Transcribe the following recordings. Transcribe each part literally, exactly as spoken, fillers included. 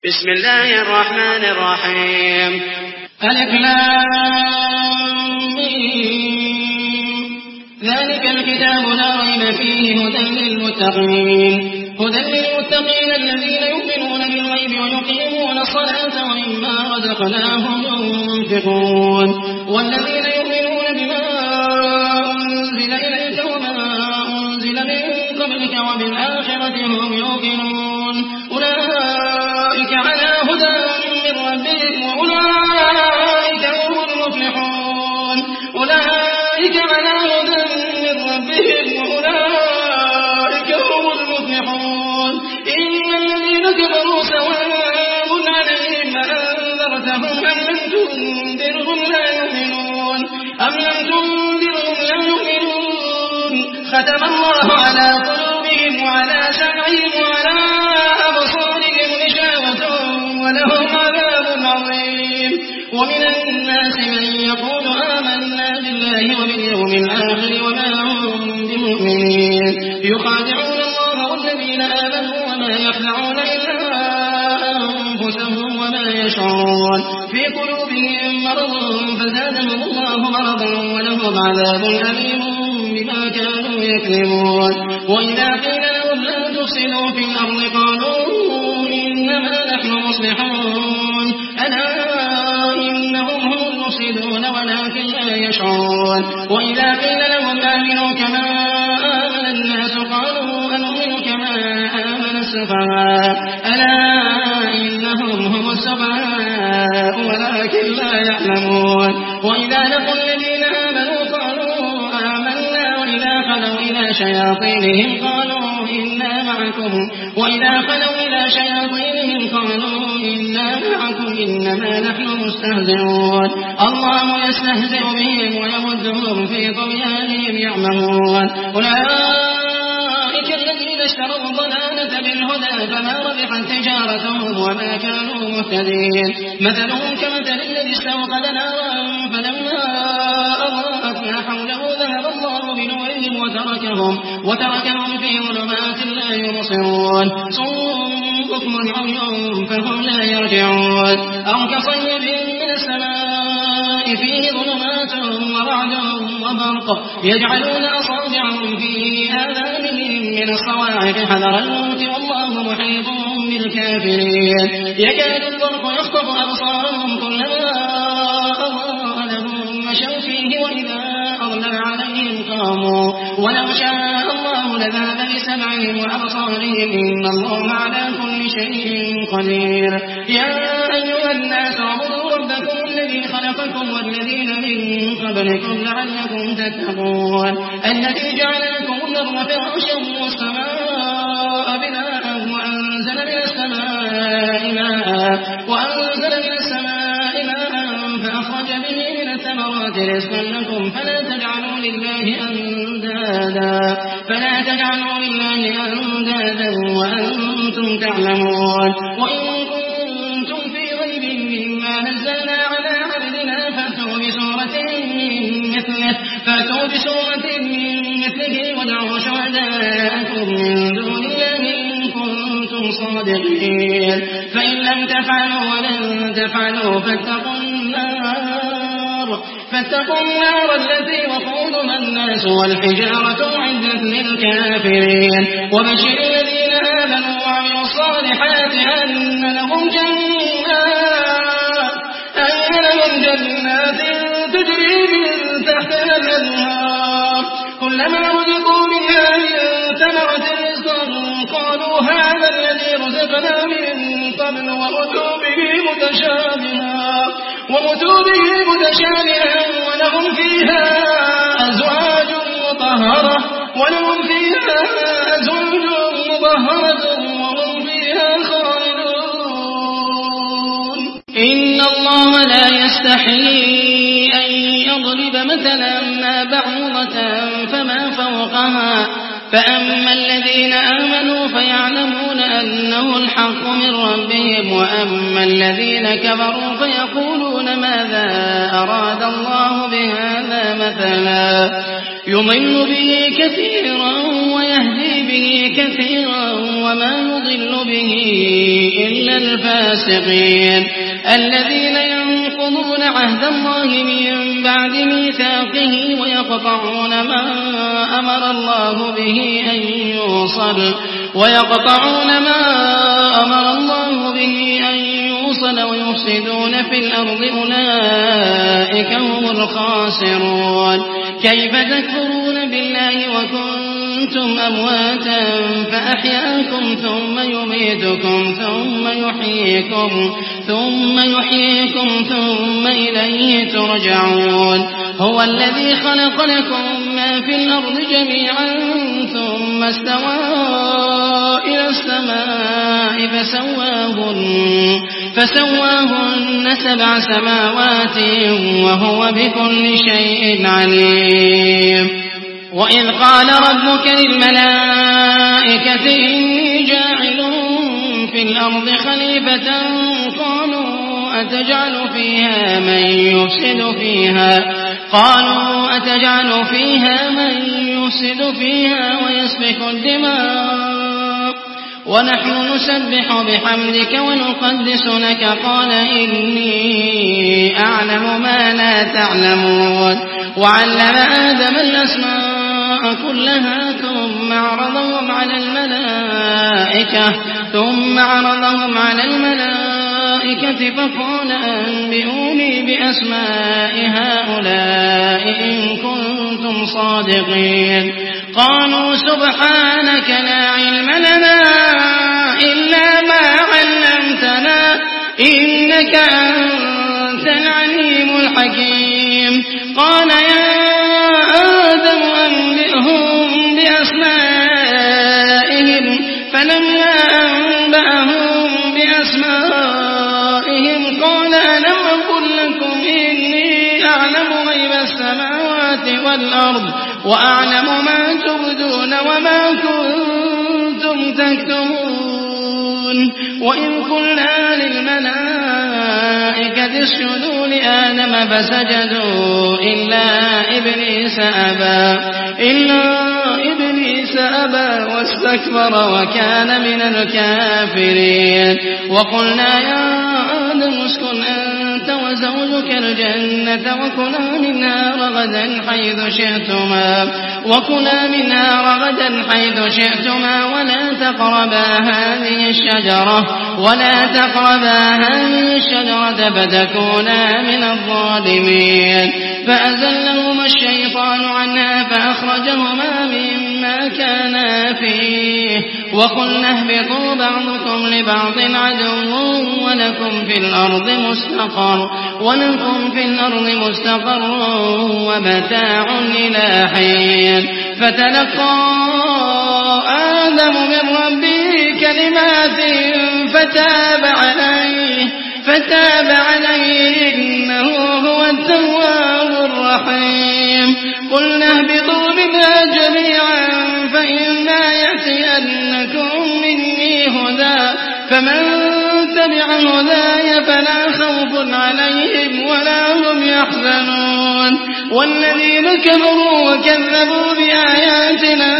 بسم الله الرحمن الرحيم. ألف لام ميم. ذلك الكتاب لا ريب فيه هدى للمتقين هدى للمتقين الذين يؤمنون بالغيب ويقيمون الصلاة ومما رزقناهم ينفقون والذين يؤمنون بما أنزل إليك وما أنزل من قبلك وبالآخرة هم يوقنون أولئك على هدى من ربهم وأولئك هم المفلحون أولئك على هدى من ربهم وأولئك هم المفلحون إن الذين كفروا سواء عليهم أنذرتهم أم لم تنذرهم لا يؤمنون أم لم تنذرهم لا يؤمنون ختم الله على قلوبهم وعلى سمعهم وعلى أبصارهم غشاوة ولهم عذاب عظيم ومن الناس من يقول آمنا بالله وباليوم الآخر وما هم بمؤمنين يخادعون الله والذين آمنوا وما يخدعون إلا أنفسهم وما يشعرون في قلوبهم مرض فزادهم الله مرضا ولهم عذاب أليم بما كانوا يكذبون وإذا قيل لهم لا تفسدوا في الأرض قالوا إنما نحن مصلحون ألا إنهم هم المفسدون ولكن لا يشعرون وإذا قيل لهم آمنوا كما آمن الناس قالوا أنؤمن كما آمن السفهاء ألا إنهم هم السفهاء ولكن لا يعلمون وإذا لقوا الذين آمنوا قالوا آمنا وإذا خلوا إلى شياطينهم قالوا إنا معكم وإذا خلوا إلى شياطينهم قالوا إنا معكم إنما نحن مستهزئون الله يستهزئ بهم ويمدهم في طغيانهم يعمهون أولئك الذين اشتروا الضلالة بالهدى فما ربحت تجارتهم وما كانوا مهتدين مثلهم كمثل الذي استوقد نارا فلما أضاءت ما حوله ذهب الله بنورهم وتركهم وتركهم في ظلمات لا يبصرون صم بكم عمي فهم لا يرجعون أو كصيب من السماء فيه ظلمات ورعد وبرق يجعلون أصابعهم في آذانهم من الصواعق حذر الموت والله محيط بالكافرين يكاد البرق يخطف أبصارهم كلما أضاء لهم مشوا فيه وإذا أظلم عليهم قاموا ولو شاء الله لذهب بسمعهم وأبصارهم إن الله على كل شيء قدير يا أيها الناس اعبدوا ربكم الذي خلقكم والذين من قبلكم لعلكم تتقون الذي جعل لكم الأرض فراشا والسماء بناء وأنزل من السماء ماء وأنزل من السماء ماء فأخرج به من الثمرات رزقا لكم فلا تجعلوا لله أندادا فلا تجعلوا لله أندادا وأنتم تعلمون وإن كنتم في ريب مما نزلنا على عبدنا فأتوا بسورة من مثله فأتوا بسورة من مثله وادعوا شهداءكم من دون الله إن كنتم صادقين فإن لم تفعلوا ولن تفعلوا فاتقوا النار فاتقوا النار التي وقودها الناس والحجارة أعدت للكافرين وبشر الذين آمنوا وعملوا الصالحات أن لهم جنات أن لهم جنات تجري من تحتها الأنهار كلما رزقوا منها من ثمرة رزقا قالوا هذا الذي رزقنا من قبل وأتوا به متشابها وأتوا به متشابها ولهم فيها أزواج مطهرة ولهم فيها أزواج مطهرة وهم فيها خالدون إن الله لا يستحيي أن يضرب مثلا ما بعوضة فما فوقها فأما الذين آمنوا فيعلمون أنه الحق من ربهم وأما الذين كفروا فيقولون ماذا أراد الله بهذا مثلا يضل به كثيرا ويهدي به كثيرا وما يضل به إلا الفاسقين الذين ينقضون عهد الله من بعد ميثاقه ويقطعون ما أمر الله به أن يوصل ويقطعون ما أمر الله به أن يوصل ويفسدون في الأرض أولئك هم الخاسرون كيف تكفرون بالله وكنتم أمواتا فأحياكم ثم يميتكم ثم يحييكم ثم يحييكم ثم إليه ترجعون هو الذي خلق لكم ما في الأرض جميعا ثم استوى إلى السماء فسواهن, فسواهن سبع سماوات وهو بكل شيء عليم وإذ قال ربك للملائكة إني جاعل في الأرض خليفة قالوا أتجعل فيها من يفسد فيها قالوا أتجعل فيها من يفسد فيها ويسفك الدماء ونحن نسبح بحمدك ونقدس لك قال إني أعلم ما لا تعلمون وعلم آدم الأسماء كلها ثم عرضهم على الملائكة ثم عرضهم على الملائكة فقال أنبئوني بأسماء هؤلاء إن كنتم صادقين قالوا سبحانك لا علم لنا إلا ما علمتنا إنك أنت العليم الحكيم قال يا آدم أنبئهم بأسمائهم فلما أنبأهم بأسمائهم قال ألم أقل لكم إني أعلم غيب السماوات والأرض وأعلم ما تبدون وما كنتم تكتمون وإن قلنا للملائكة اسجدوا لآدم فسجدوا إلا إبليس أبى إلا إبليس أبى واستكبر وكان من الكافرين وقلنا يا آدم اسكن أنت وزوجك الجنة وكلا منها رغدا حيث شئتما وكلا منها رغدا حيث شئتما ولا تقربا هذه الشجرة ولا تقربا هذه الشجرة فتكونا من الظالمين فأزلهما الشيطان عنها فأخرجهما مما كانا فيه وقلنا اهبطوا بعضكم لبعض عدو ولكم في الأرض مستقر ولكم في الأرض مستقر ومتاع إلى حين فتلقى آدم من ربه كلمات فتاب عليه فتاب عليه إنه هو التواب الرحيم قلنا اهبطوا منها جميعا فإما يأتينكم مني هدى فمن تبع هداي فلا خوف عليهم ولا هم يحزنون والذين كفروا وكذبوا بآياتنا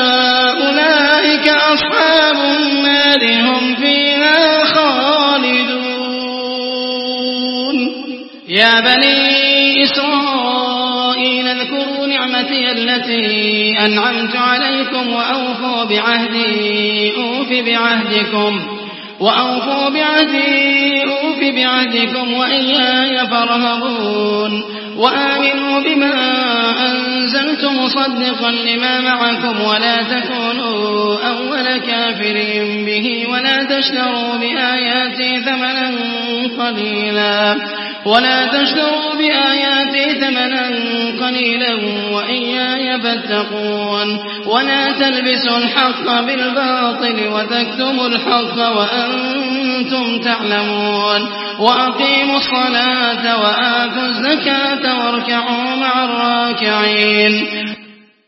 أولئك أصحاب النار هم فيها خالدون يا بني إسرائيل اذكروا نعمتي التي أنعمت عليكم وأوفوا بعهدي أوف بعهدكم وأوفوا بعهدي أوف بعهدكم وإياي فارهبون وآمنوا بما أنزلت مصدقا لما معكم ولا تكونوا أول كافر به ولا تشتروا بآياتي ثمنا قليلا ولا تشتروا بآياتي ثمنا قليلا وإياي فاتقون ولا تلبسوا الحق بالباطل وتكتموا الحق وأنتم تعلمون وأقيموا الصلاة وآتوا الزكاة واركعوا مع الراكعين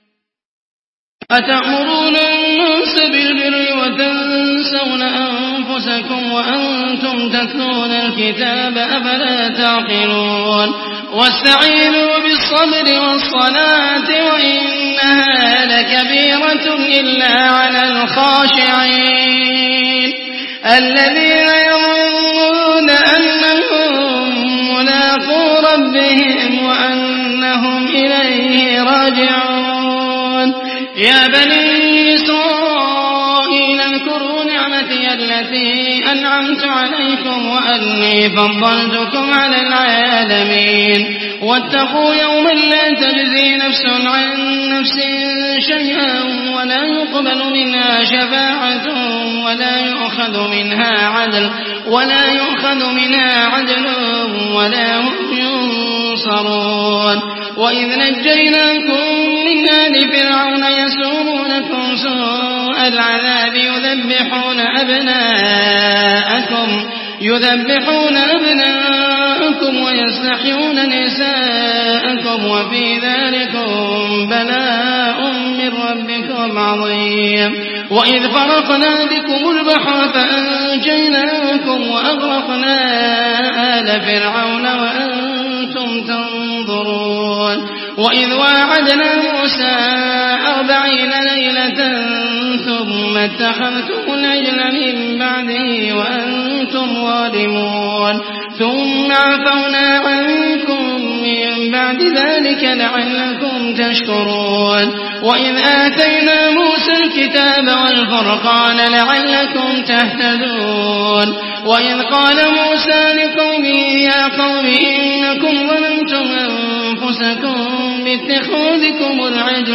أتأمرون الناس بالبر وتنسون أنفسكم أنفسكم وأنتم تتلون الكتاب أفلا تعقلون واستعينوا بالصبر والصلاة وإنها لكبيرة إلا على الخاشعين الذين يظنون أنهم ملاقو ربهم وأنهم إليه راجعون يا بني إسرائيل اذكروا نعمتي التي أنعمت عليكم وأني فضلتكم على العالمين واتقوا يوما لا تجزي نفس عن نفس شيئا ولا يقبل منها شفاعة ولا يؤخذ منها عدل ولا يؤخذ منها عدل ولا هم ينصرون وإذ نجيناكم من آل فرعون يسومونكم سوء العذاب يذبحون أبناءكم يذبحون أبناءكم ويستحيون نساءكم وفي ذلكم بلاء من ربكم عظيم وإذ فرقنا بكم البحر فأنجيناكم وأغرقنا آل فرعون وأنتم تنظرون وإذ واعدنا موسى أربعين ليلة ثم اتخذتم العجل من بعده وأنتم ظالمون ثم عفونا عنكم من بعد ذلك لعلكم تشكرون وإذ آتينا موسى الكتاب والفرقان لعلكم تهتدون وإذ قال موسى لقومه يا قوم إنكم ظلمتم أنفسكم باتخاذكم العجل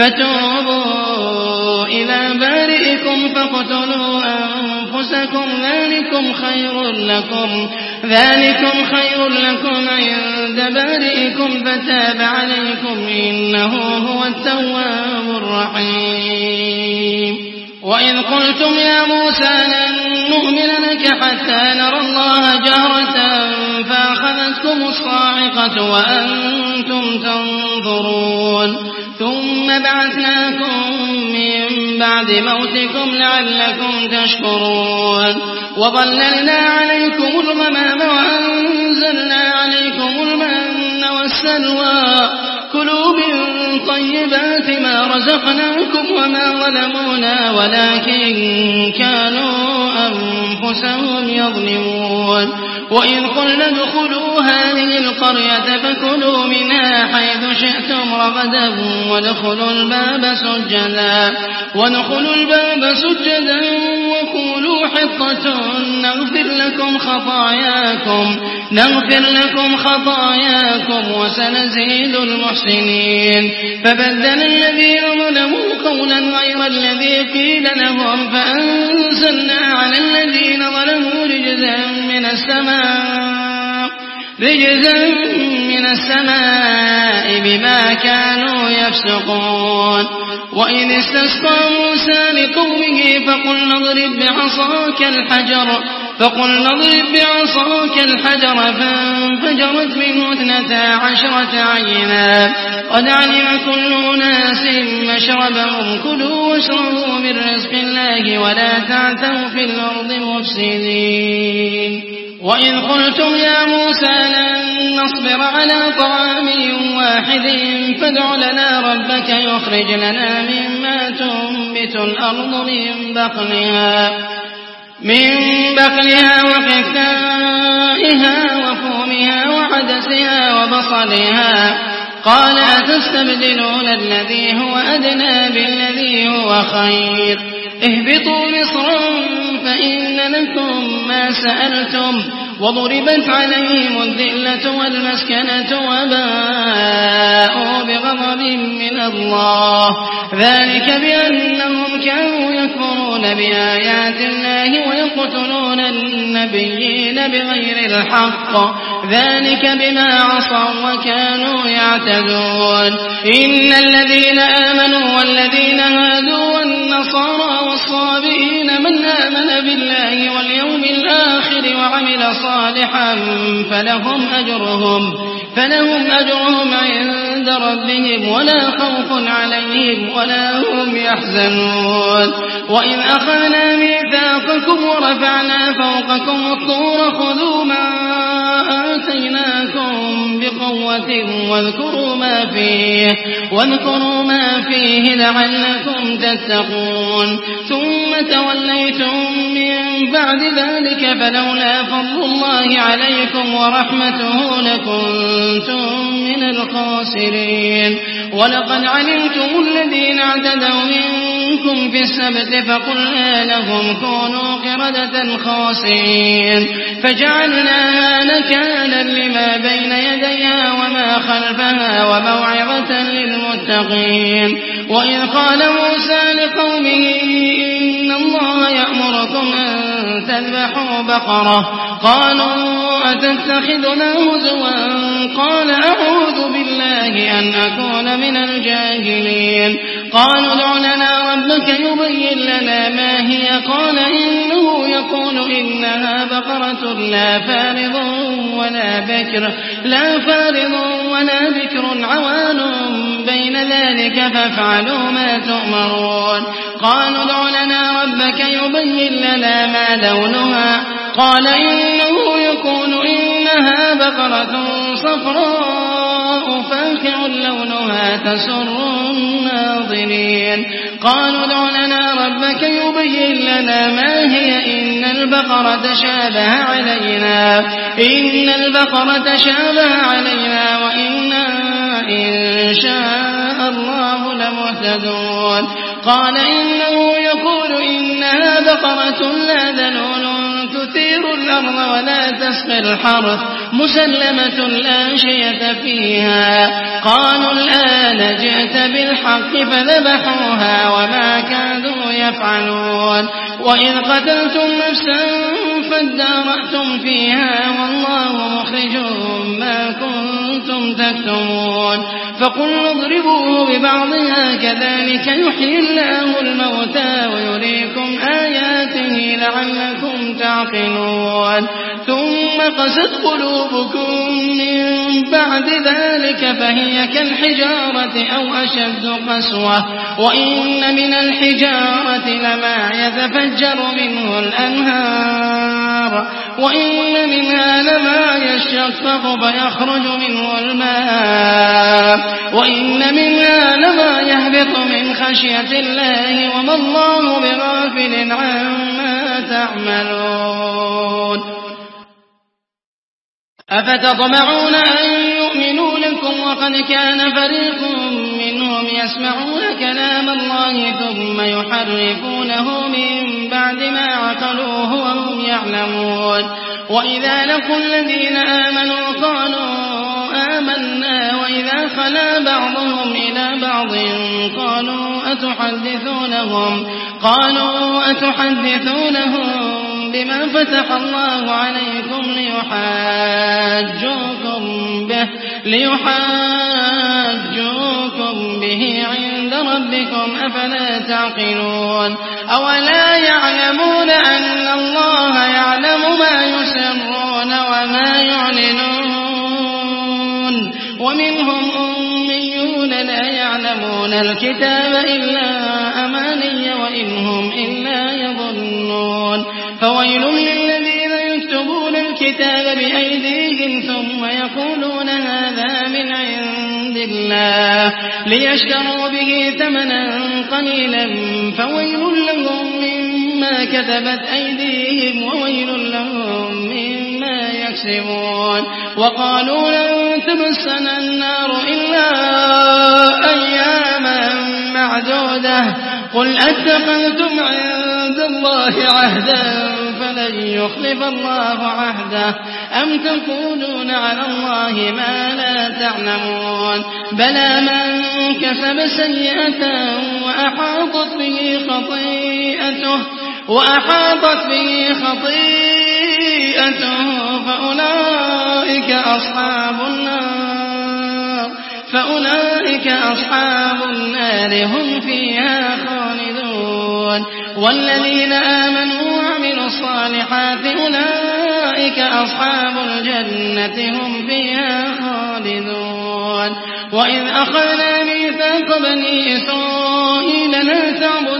فتوبوا إلى بارئكم فاقتلوا أنفسكم ذلكم خير لكم ذلكم خير لكم عند بارئكم فتاب عليكم إنه هو التواب الرحيم وإذ قلتم يا موسى لن نؤمن لك حتى نرى الله جهرة فأخذتكم الصاعقة وأنتم تنظرون ثم بعثناكم من بعد موتكم لعلكم تشكرون وظللنا عليكم الغمام وأنزلنا عليكم المن والسلوى كلوا من طيبات ما رزقناكم وما ظلمونا ولكن كانوا أنفسهم يظلمون وإذ قلنا ادخلوا هذه القرية فكلوا منها حيث شئتم رغدا وادخلوا الباب سجدا وادخلوا الباب سجدا وقولوا حطة نغفر لكم خطاياكم نغفر لكم خطاياكم وسنزيد المحسنين فبدل الذين ظلموا قولا غير الذي قيل لهم فأنزلنا على الذين ظلموا رجزا من السماء رجزا من السماء بما كانوا يفسقون وإذ استسقى موسى لقومه فقلنا اضرب بعصاك الحجر فقلنا اضرب بعصاك الحجر فانفجرت منه اثنتا عشرة عينا قد علم كل أناس مشربهم كلوا واشربوا من رزق الله ولا تعثوا في الأرض مفسدين وإذ قلتم يا موسى لن نصبر على طعام واحد فادع لنا ربك يخرج لنا مما تنبت الأرض من بقلها من بقلها وقثائها وفومها وعدسها وبصلها قال أتستبدلون الذي هو أدنى بالذي هو خير اهبطوا مصرا فإن لكم ما سألتم وضربت عليهم الذلة والمسكنة وباءوا بغضب من الله ذلك بأنهم كانوا يكفرون بآيات الله ويقتلون النبيين بغير الحق ذلك بما عصوا وكانوا يعتدون إن الذين آمنوا والذين هادوا والنصارى والصابئين من آمن بالله واليوم الآخر وعمل صالحا فلهم أجرهم فلهم أجرهم عند ربهم ولا خوف عليهم ولا هم يحزنون وإذ أخذنا ميثاقكم ورفعنا فوقكم الطور خذوا ما آتيناكم بقوة واذكروا ما فيه واذكروا ما فيه لعلكم تتقون ثم توليتم من بعد ذلك فلولا فضل الله عليكم ورحمته لكنتم من الخاسرين ولقد علمتم الذين اعتدوا منكم في السبت فقلنا لهم كونوا قردة خاسئين فجعلناها نكالا لما بين يديها وما خلفها وموعظة للمتقين وإذ قال موسى لقومه إن الله يأمركم أن تذبحوا بقرة قالوا أتتخذنا هزوا قال أعوذ بالله أن أكون من الجاهلين قالوا ادع لنا ربك يبين لنا ما هي قال إنه يقول إنها بقرة لا فارض ولا بكر لا فارض ولا بكر عوان بين ذلك فافعلوا ما تؤمرون قالوا ادع لنا ربك يبين لنا ما لونها قال إنه يقول إنها بقرة صفراء فاقع لونها تسر الناظرين قالوا ادع لنا ربك يبين لنا ما هي إن البقرة شابه علينا إن البقرة شابه علينا وإنا إن شاء الله لمهتدون قال إنه يقول إنها بقرة لا ذلول تثير الأرض ولا تسقي الحرث مسلمة لا شية فيها قالوا الآن جئت بالحق فذبحوها وما كادوا يفعلون وإذ قتلتم نفسا فادارأتم فيها والله مخرج ما كنتم تكتمون فقلنا اضربوه ببعضها كذلك يحيي الله الموتى ويريكم آياته لعلكم تعقلون ثم قست قلوبكم من بعد ذلك فهي كالحجارة أو أشد قسوة وإن من الحجارة لما يتفجر منه الأنهار وإن منها لما يشقق فيخرج منه الماء وإن منها لما يهبط من خشية الله وما الله بغافل عما تعملون أفتطمعون أن يؤمنوا لكم وقد كان فريق منهم يسمعون كلام الله ثم يحرفونه من بعد ما عقلوه وهم يعلمون وإذا لقوا الذين آمنوا قالوا آمنا وإذا خلا بعضهم إلى بعض قالوا أتحدثونهم قالوا أتحدثونهم بما فتح الله عليكم ليحاجوكم به ليحاجوكم به عند ربكم أفلا تعقلون أولا يعلمون أن الله يعلم ما يسرون وما يعلنون ومنهم أميون لا يعلمون الكتاب إلا أماني وإنهم إلا يظنون فويل للذين يكتبون الكتاب بأيديهم ثم يقولون هذا من عند الله ليشتروا به ثمنا قليلا فويل لهم مما كتبت أيديهم وويل لهم مما يكسبون وقالوا لن تمسنا النار إلا أياما معدودة قل أتخذتم عند الله عهدا فلن يخلف الله عهده أم تقولون على الله ما لا تعلمون بلى من كسب سيئة وأحاطت به خطيئته وأحاطت به خطيئته فأولئك أصحاب النار فأولئك أصحاب النار هم فيها خالدون والذين آمنوا وعملوا الصالحات أولئك أصحاب الجنة هم فيها خالدون وإذ أخذنا ميثاق بني إسرائيل لا تعبدون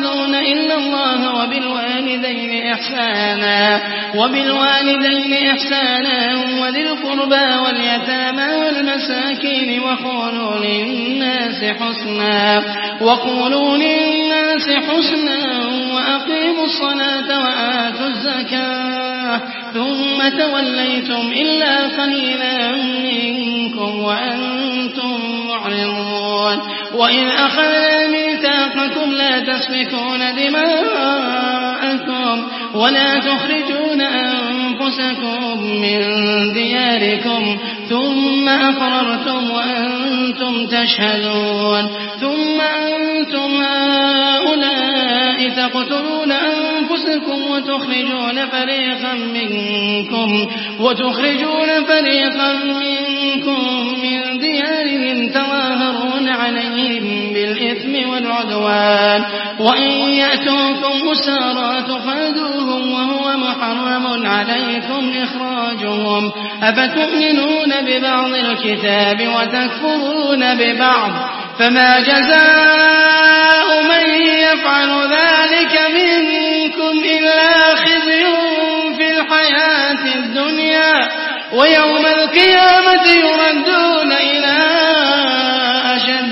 إلا الله وبالوالدين إحسانا وبالوالدين إحسانا وذي القربى واليتامى والمساكين وقولوا للناس حسنا وقولوا للناس حسنا وأقيموا الصلاة وآتوا الزكاة ثم توليتم إلا قليلا منكم وأنتم معرضون وإذ أخذنا ميثاقكم لا تسفكون دماءكم ولا تخرجون أنفسكم من دياركم ثم أقررتم وأنتم تشهدون ثم أنتم هؤلاء تقتلون أنفسكم وتخرجون فريقا منكم وتخرجون فريقا منكم من ديارهم تظاهرون عليهم بالإثم والعدوان وإن يأتوكم أسارى تفادوهم وهو محرم عليكم إخراجهم أفتؤمنون ببعض الكتاب وتكفرون ببعض فما جزاء من يفعل ذلك منكم إلا خزي في الحياة الدنيا ويوم القيامة يردون إلى أشد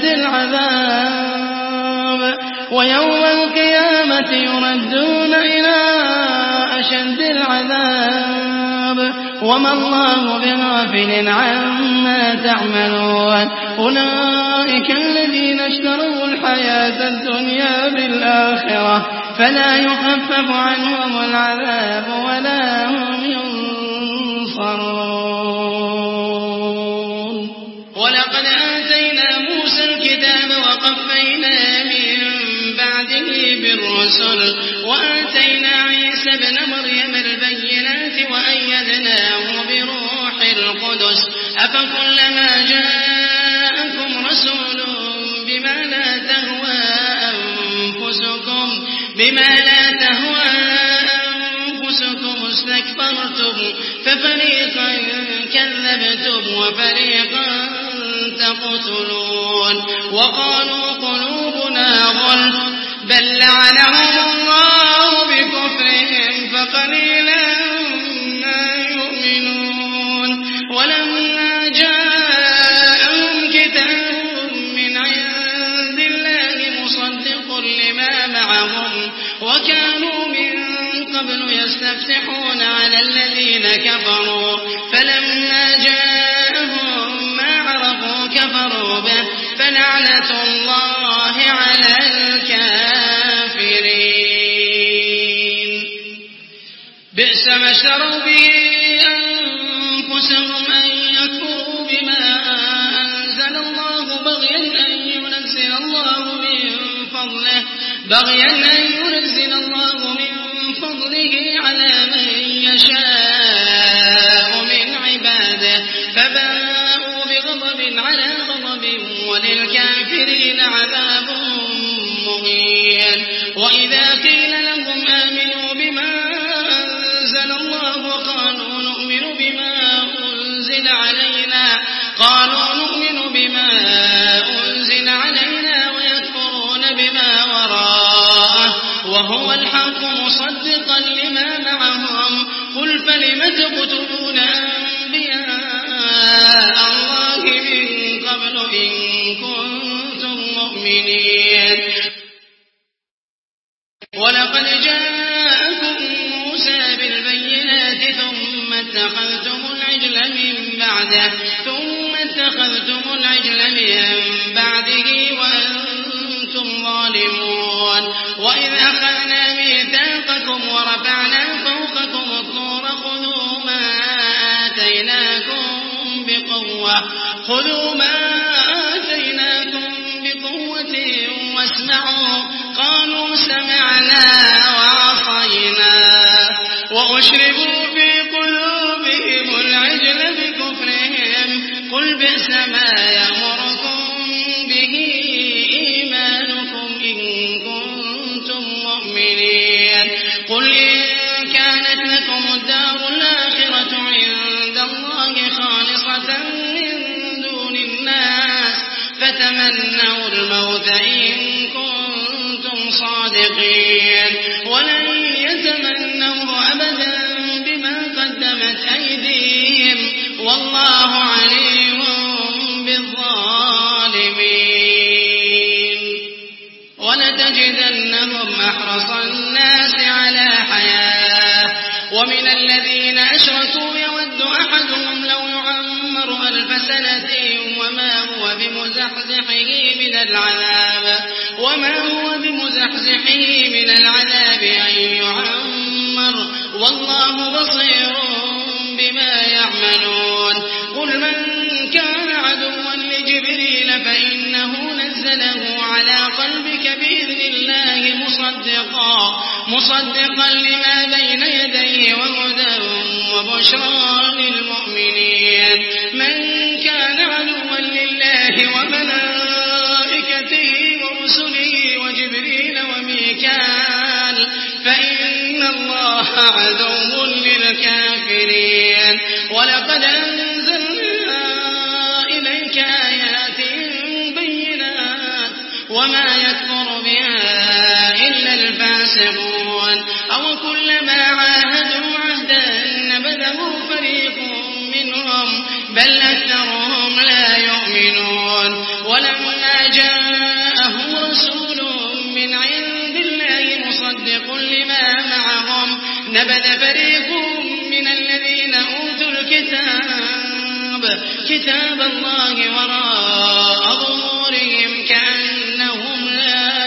العذاب ويوم القيامة يردون إلى أشد العذاب وما الله بغافل عما تعملون أولئك الذين اشتروا الحياة الدنيا بالآخرة فلا يخفف عنهم العذاب ولا هم ينصرون ولقد آتينا موسى الكتاب وقفينا من بعده بالرسل وآتينا عيسى ابن مريم البينات وأيدناه بروح القدس أفكلما جاءكم رسول بما لا تهوى أنفسكم بما لا تهوى أنفسكم استكبرتم ففريقا كذبتم وفريقا تقتلون وقالوا قلوبنا غلف بل لعنهم الله بكفرهم فقليلا ما يؤمنون ولما جاءهم كتاب من عند الله مصدق لما معهم وكانوا من قبل يستفتحون على الذين كفروا فلما جاءهم ما عرفوا كفروا به فلعنة الله على الكافرين بئس ما اشتروا به أنفسهم أن يكفروا بما أنزل الله بغيا أن ينزل الله من فضله بغيا أن ينزل الله من فضله على من يشاء من عباده فباءوا بغضب على غضب وللكافرين عذاب مهين وإذا قيل لهم آمنوا بما أنزل الله قالوا نؤمن بما أنزل علينا قالوا نؤمن بما أنزل علينا ويكفرون بما وراءه وهو الحق مصدقا لما معهم قل فلم تقتلون أنبياء الله من قبل إن كنتم مؤمنين ولقد جاءكم موسى بالبينات ثم اتخذتم العجل من بعده ثم اتخذتم العجل من بعده وأنتم ظالمون وإذ أخذنا ميثاقكم ورفعنا فوقكم الطور خذوا ما آتيناكم بقوة خذوا ما آتيناكم بقوة واسمعوا قالوا سمعنا وعصينا وأشربوا في قلوبهم العجل بكفرهم قل بئس ما يأمركم به إيمانكم إن كنتم مؤمنين قل إن كانت لكم الدار الآخرة عند الله خالصة من دون الناس فتمنوا الموت إن كنتم صادقين ولن يتمنوه أبدا بما قدمت أيديهم والله عليم بالظالمين ولتجدنهم أحرص الناس على حياة ومن الذين أشركوا يود أحدهم لو يعمر ألف سنة وما هو بمزحزحه من العذاب وما هو بمزحزحه من العذاب أن يعمر والله بصير بما يعملون قل من كان عدوا لجبريل فإنه نزله على قلبك بإذن الله مصدقا مصدقا لما بين يديه وهدى وبشرى للمؤمنين من كان عدوا لله وملائكته ورسله وجبريل وميكال فإن الله عدو للكافرين ولقد أنزلنا إليك آيات بينات وما يكفر بها إلا الفاسقون أو كلما عاهدوا عهدا نبذه فريق منهم بل أكثرهم لا يؤمنون ولما جاءهم رسول من عند الله مصدق لما معهم نبذ فريق من الذين أوتوا الكتاب كتاب الله وراء ظهورهم كأنهم لا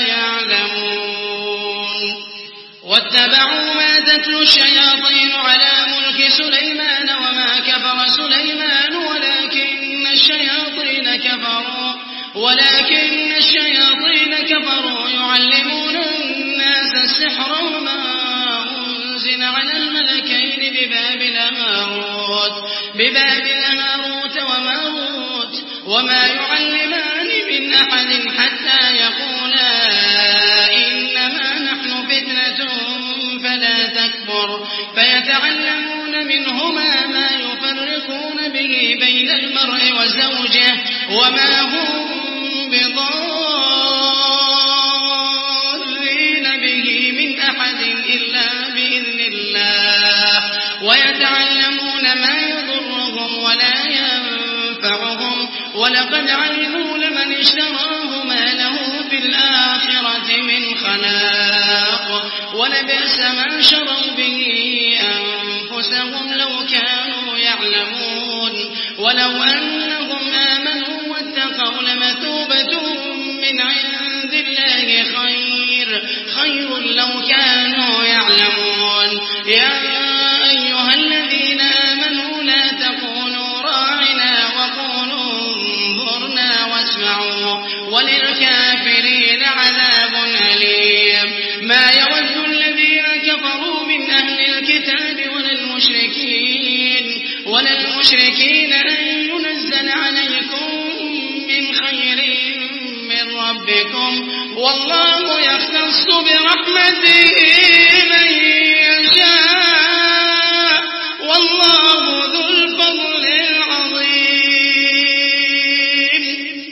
يعلمون واتبعوا ما تتلو الشياطين على ملك سليمان وما كفر سليمان ولكن الشياطين كفروا ولكن الشياطين كفروا يعلمون الناس السحر وما أنزل على الملكين ببابل هاروت ببابل هاروت وماروت وما يعلمان من أحد حتى يقولا إنما نحن فتنة فلا تكفر فيتعلمون منهما ما يفرقون به بين المرء وزوجه وما هم بضارين به من أحد إلا بإذن الله ويتعلمون ما يضرهم ولا ينفعهم ولقد علموا لمن اشتراه ما له في الآخرة من خلاق ولبئس ما شروا به أنفسهم لو كانوا يعلمون ولو أنهم آمنوا واتقوا لمثوبة من عند الله خير خير لو كانوا يعلمون يا أيها الذين آمنوا لا تقولوا راعنا وقولوا انظرنا واسمعوا وللكافرين عذاب أليم ما يود الذين كفروا من أهل الكتاب ولا المشركين ولا المشركين أن ينزل عليكم من خير من ربكم والله يختص برحمته من يشاء والله ذو الفضل العظيم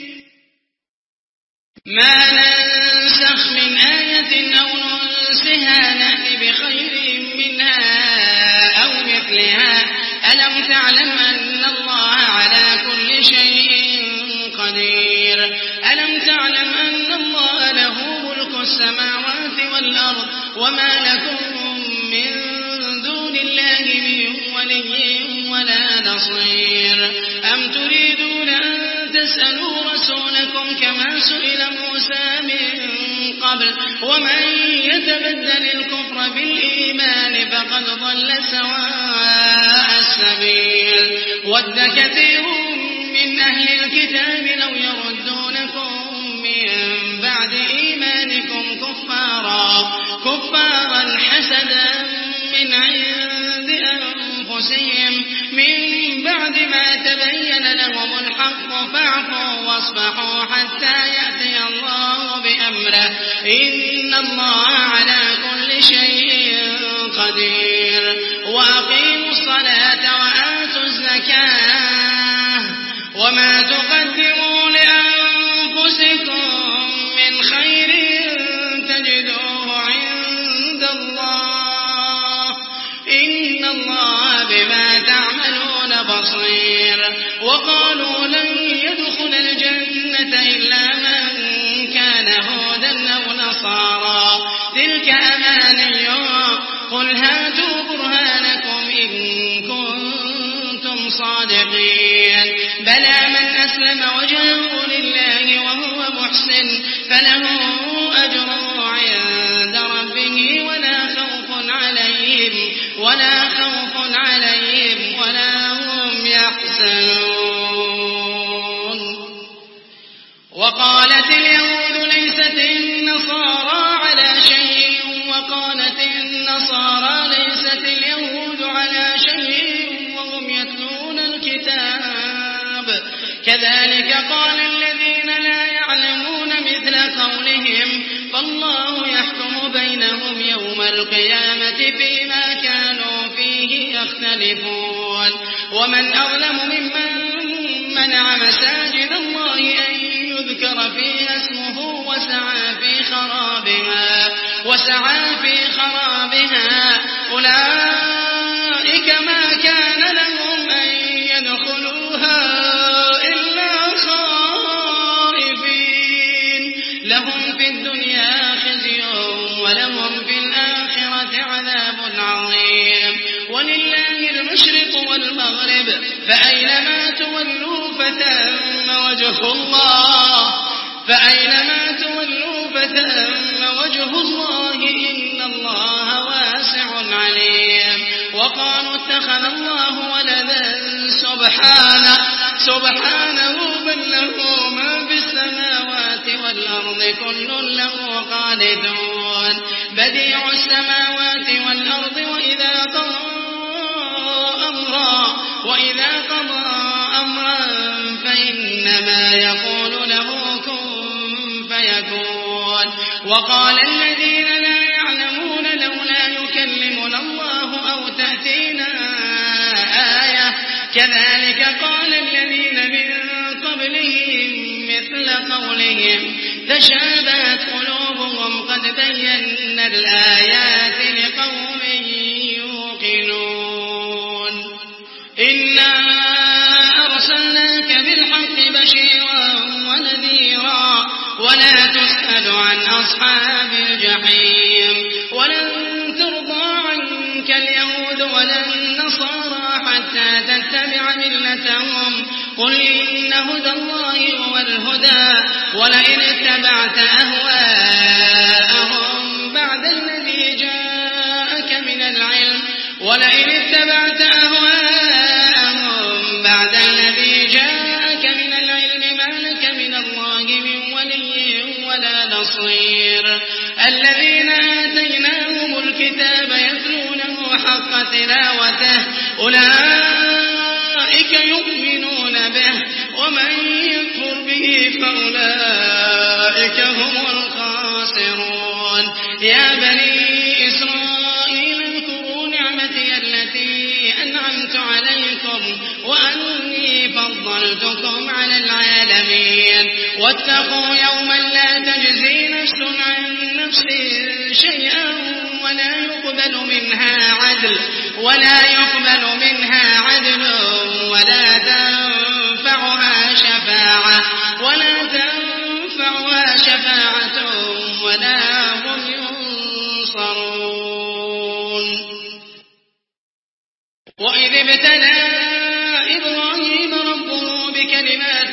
ما ننسخ من آية أو ننسها نأتي بخير منها أو مثلها ألم تعلم أن الله على كل شيء قدير ألم تعلم أن الله له ملك السماوات والأرض وما لكم من دون الله من ولي ولا نصير أم تريدون أن تسألوا رسولكم كما سئل موسى من قبل ومن يتبدل الكفر بالإيمان فقد ضل سواء السبيل ود كثير من أهل الكتاب لو يردونكم من بعد إيمانكم كفارا كفارا حسدا من عند أنفسهم من بعد ما تبين لهم الحق فاعفوا واصفحوا حتى يأتي الله بأمره إن الله على كل شيء قدير وأقيموا الصلاة وآتوا الزكاة وما تقدموا لأنفسكم من خير تجدوه تلك أمانيهم قل هاتوا برهانكم إن كنتم صادقين بلى من أسلم وجهه لله وهو محسن فله أجره عند ربه ولا خوف عليهم ولا خوف عليهم ولا هم يحزنون. وقالت اليهود ليست النصارى على شيء وقالت النصارى ليست اليهود على شيء وهم يتلون الكتاب كذلك قال الذين لا يعلمون مثل قولهم فالله يحكم بينهم يوم القيامة فيما كانوا فيه يختلفون. ومن أظلم ممن منع مساجد الله أن يذكر فيها اسمه وسعى في خرابها وسعى في خرابها أولئك ما كان لهم أن يدخلوها إلا خائفين لهم في الدنيا خزي ولهم في الآخرة عذاب عظيم. ولله المشرق والمغرب فأينما تولوا فثم وجه الله فأينما تولوا فثم وجه الله إن الله واسع عليم. وقالوا اتخذ الله ولدا سبحانه سبحانه بل له ما في السماوات والأرض كل له قانتون بديع السماوات والأرض وإذا قضى أمرا وإذا قضى أمرا فإنما يقول له كن فيكون. وقال الذين لا يعلمون لولا يكلمنا الله أو تأتينا آية كذلك قال الذين من قبلهم مثل قولهم تشابهت قلوبهم قد بينا الآيات لقوم يوقنون. إنا أرسلناك بالحق بشيرا ونذيرا ولا تسأل عن أصحاب الجحيم. ولن ترضى عنك اليهود ولا النصارى حتى تتبع ملتهم قل إن هدى الله هو الهدى ولئن اتبعت أهواءهم بعد الذي جاءك من العلم ولئن اتبعت أهواءهم بعد الذي جاءك من العلم ما لك من الله من ولي ولا نصير. الذين آتيناهم الكتاب يتلونه حق تلاوته أولئك يؤمنون به ومن يكفر به فأولئك هم الخاسرون. يا بني إسرائيل اذكروا نعمتي التي أنعمت عليكم وأني فضلتكم على العالمين. واتقوا يوما لا تجزي نفس عن نفس شيئا ولا يقبل منها عدل ولا يقبل منها عدل ولا تنفعها شفاعة ولا تنفعها شفاعة ولا هم ينصرون. وإذ ابتلى إبراهيم ربه بكلمات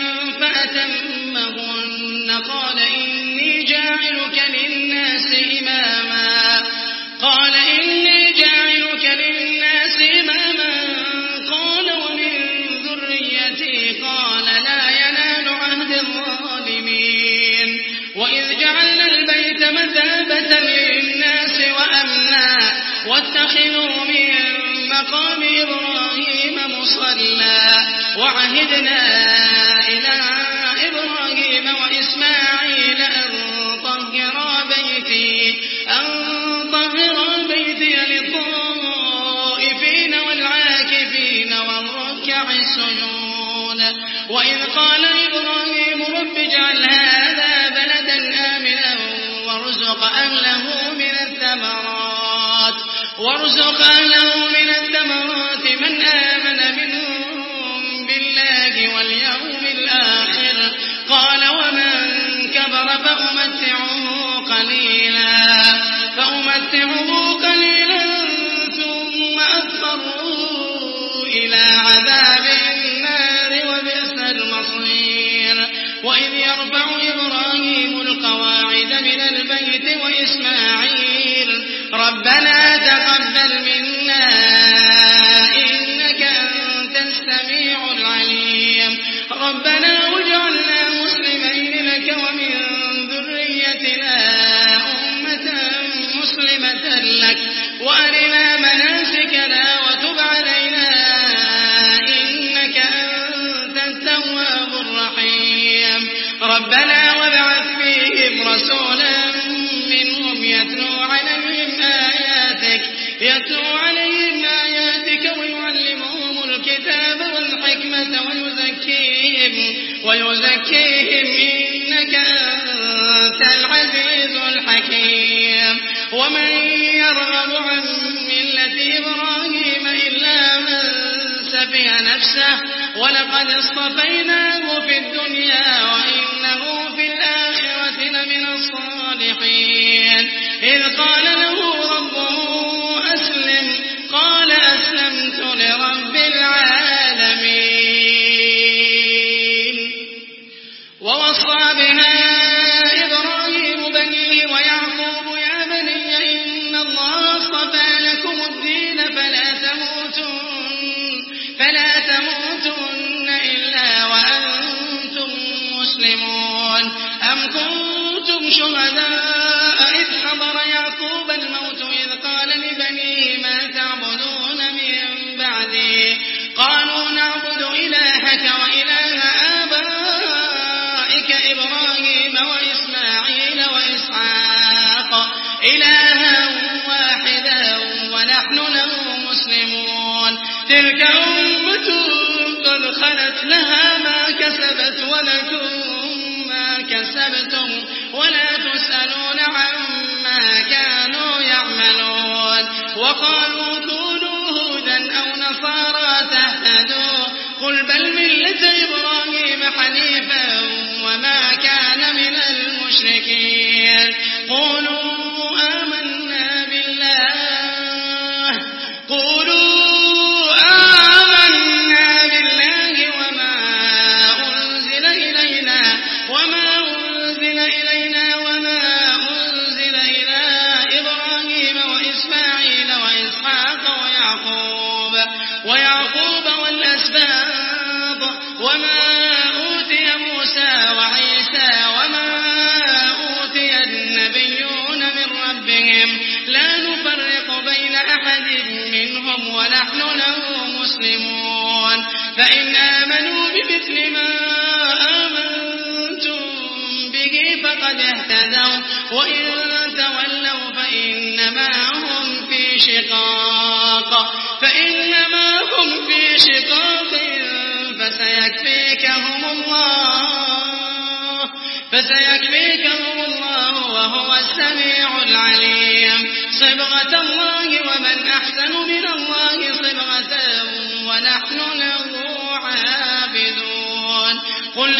فأتمهن قال إني جاعلك للناس إماما قال إني جاعلك للناس إماما قال ومن ذريتي قال لا ينال عهد الظالمين. وإذ جعلنا البيت مثابة للناس وأمنا واتخذوا من مقام إبراهيم مصلى وعهدنا إلى إبراهيم وإسماعيل أن طهرا بيتي أن طهرا بيتي للطائفين والعاكفين والركع السجود. وإذ قال إبراهيم رب اجعل هذا بلدا آمنا وارزق أهله من الثمرات وارزق أهله من الثمرات من آمن منهم بالله واليوم الآخر قال ومن كفر فأمتعه قليلا وإذ يرفع إبراهيم القواعد من البيت وإسماعيل ربنا تقبل منا إنك أنت السميع العليم ربنا واجعلنا مسلمين لك ومن ذريتنا أمة مسلمة لك وأرنا مناسكنا وتب علينا إنك أنت التواب الرحيم ربنا وابعث فيهم رسولا منهم يتلو عليهم آياتك يتلو عليهم آياتك ويعلمهم الكتاب والحكمة ويزكيهم ويزكيهم إنك أنت العزيز الحكيم ومن يرغب عن ملة إبراهيم إلا من سفه نفسه ولقد اصطفيناه في الدنيا وإنه في الآخرة لمن الصالحين إذ قال له ربه أسلم قال أسلمت لرب العالمين ووصى بها إبراهيم بنيه ويعقوب يا بني إن الله اصطفى لكم الدين فلا تموتن فلا تموتن إلا وأنتم مسلمون أم كنتم شهداء إذ حضر يعقوب الموت إذ قال لبنيه ما تعبدون من بعدي قالوا نعبد إلهك وإله آبائك إبراهيم وإسماعيل وإسحاق إلها واحدا ونحن له مسلمون تلك أمة قد خلت لها ما كسبت ولكم ما كسبتم ولا تسألون عما كانوا يعملون وقالوا كونوا هودا أو نصارى تهتدوا قل بل ملة إبراهيم حنيفا وما كان من المشركين قولوا آمنا بالله قولوا آمنا بالله وما أنزل إلينا وما أنزل إلينا وما أنزل إلى إبراهيم وإسماعيل وإسحاق ويعقوب ويعقوب والأسباط وما أوتي موسى وعيسى وما أوتي النبيون من ربهم لا نفرق بين أحد منهم ونحن له مسلمون فإن آمنوا بمثل ما آمنتم به فقد اهتدوا وإن تولوا فإنما هم في شقاق فإنما هم في شقاق فسيكفيكهم الله فسيكفيكهم الله وهو السميع العليم صبغة الله ومن أحسن من الله صبغة ونحن له عابدون قل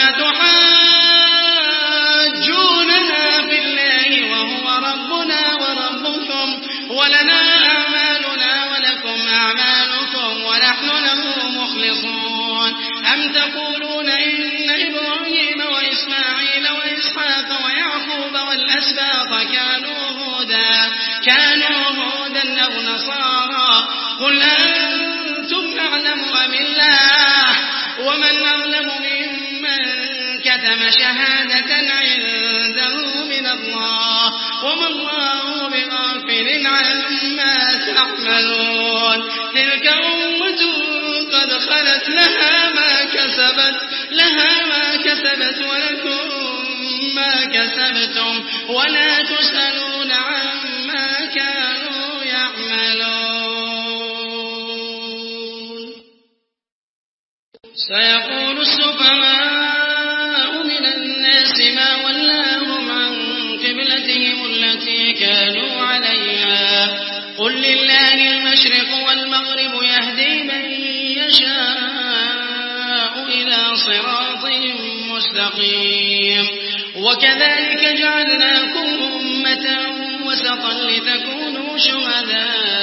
أتحاجوننا في الله وهو ربنا وربكم ولنا أعمالنا ولكم أعمالكم ونحن له مخلصون أم تقولون إن إبراهيم وإسماعيل وإسحاق ويعقوب والأسباط كانوا هودا كانوا هودا أو نصارى قل أنتم أعلم أم الله ومن أظلم ممن كتم شهادة عنده من الله وما الله بغافل عما تعملون تلك أمة قد خلت لها ما كسبت لها ما كسبت ولكم ما كسبتم ولا تسألون عما كانوا يعملون سيقول السفهاء من الناس ما ولاهم عن قبلتهم التي كانوا عليها قل لله المشرق والمغرب يهدي من يشاء إلى صراط مستقيم وكذلك جعلناكم أمة وسطا لتكونوا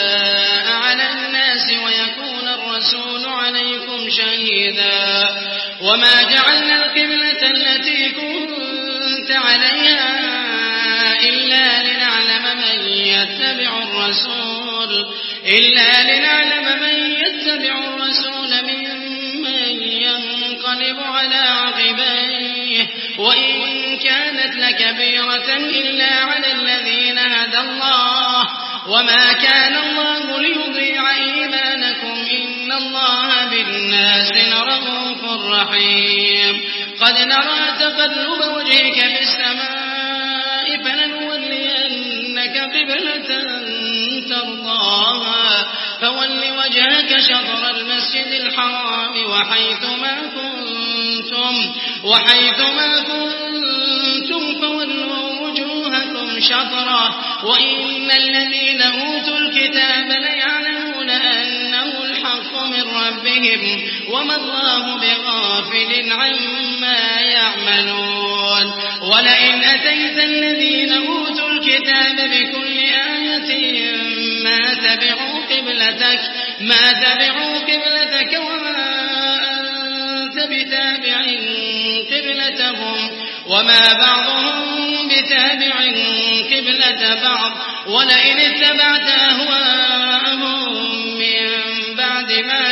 شهداء على الناس ويكون الرسول عليكم شهيدا وما جعلنا القبلة التي كنت عليها إلا لنعلم من يتبع الرسول إلا لنعلم من يتبع الرسول ممن ينقلب على عقبيه وإن كانت لكبيرة إلا على الذين هدى الله وما كان الله ليضيع إيمانكم إن الله بالناس لرءوف رحيم قد نرى تقلب وجهك في السماء فلنولينك قبلة ترضاها فول وجهك شطر المسجد الحرام وحيثما كنتم وحيثما كنتم فولوا وجوهكم شطره وإن الذين أوتوا الكتاب ليعلمون أنه الحق من ربهم وما الله بغافل عما يعملون ولئن أتيت الذين أوتوا الكتاب بكل آية ما تبعوا قبلتك ما تبعوا قبلتك وما أنت بتابع قبلتهم وما بعضهم بتابع قبلة بعض ولئن اتبعت أهواءهم من بعد ما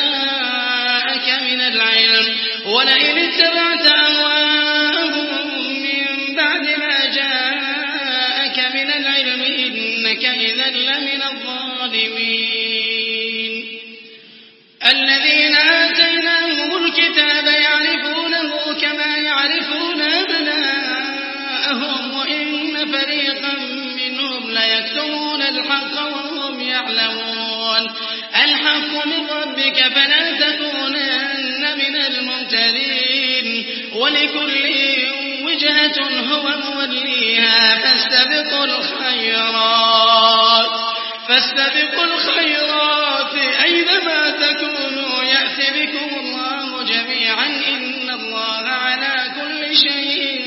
جاءك من العلم ولئن اتبعت أهواءهم من بعد ما جاءك من العلم إنك إذا لمن الظالمين الذين آتيناهم الكتاب يعرفونه كما يعرفون أبناءهم وإن فريقا منهم ليكتمون الحق وهم يعلمون الحق من ربك فلا تكونن من الممترين ولكل وجهة هو موليها فاستبقوا الخيرات فاستبقوا الخيرات أينما تكونوا يأتي بكم الله جميعا إن الله على كل شيء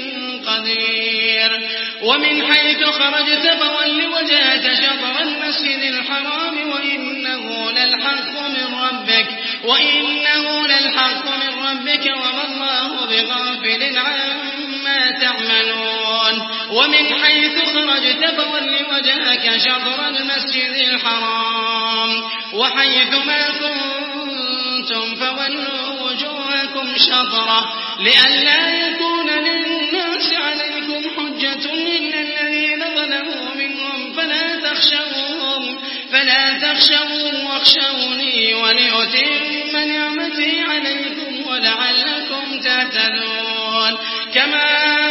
قدير ومن حيث خرجت فول وجهك شطر المسجد الحرام وإنه للحق من ربك وإنه للحق من ربك وما الله بغافل عما تعملون ومن حيث خرجت فول وجهك شطر المسجد الحرام وحيثما كنتم فولوا وجوهكم شطره لئلا يكون للناس عليكم حجة إلا الذين ظلموا منهم فلا تخشوهم فلا تخشوهم واخشوني ولأتم نعمتي عليكم ولعلكم تهتدون كما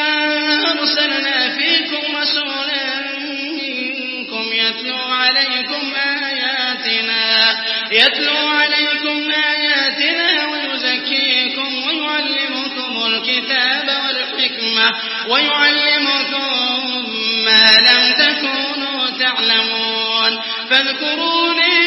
أرسلنا فيكم رسولا منكم يتلو عليكم آياتنا يتلو عليكم آياتنا ويزكيكم ويعلمكم الكتاب والحكمة ويعلمكم ما لم تكونوا تعلمون فاذكروني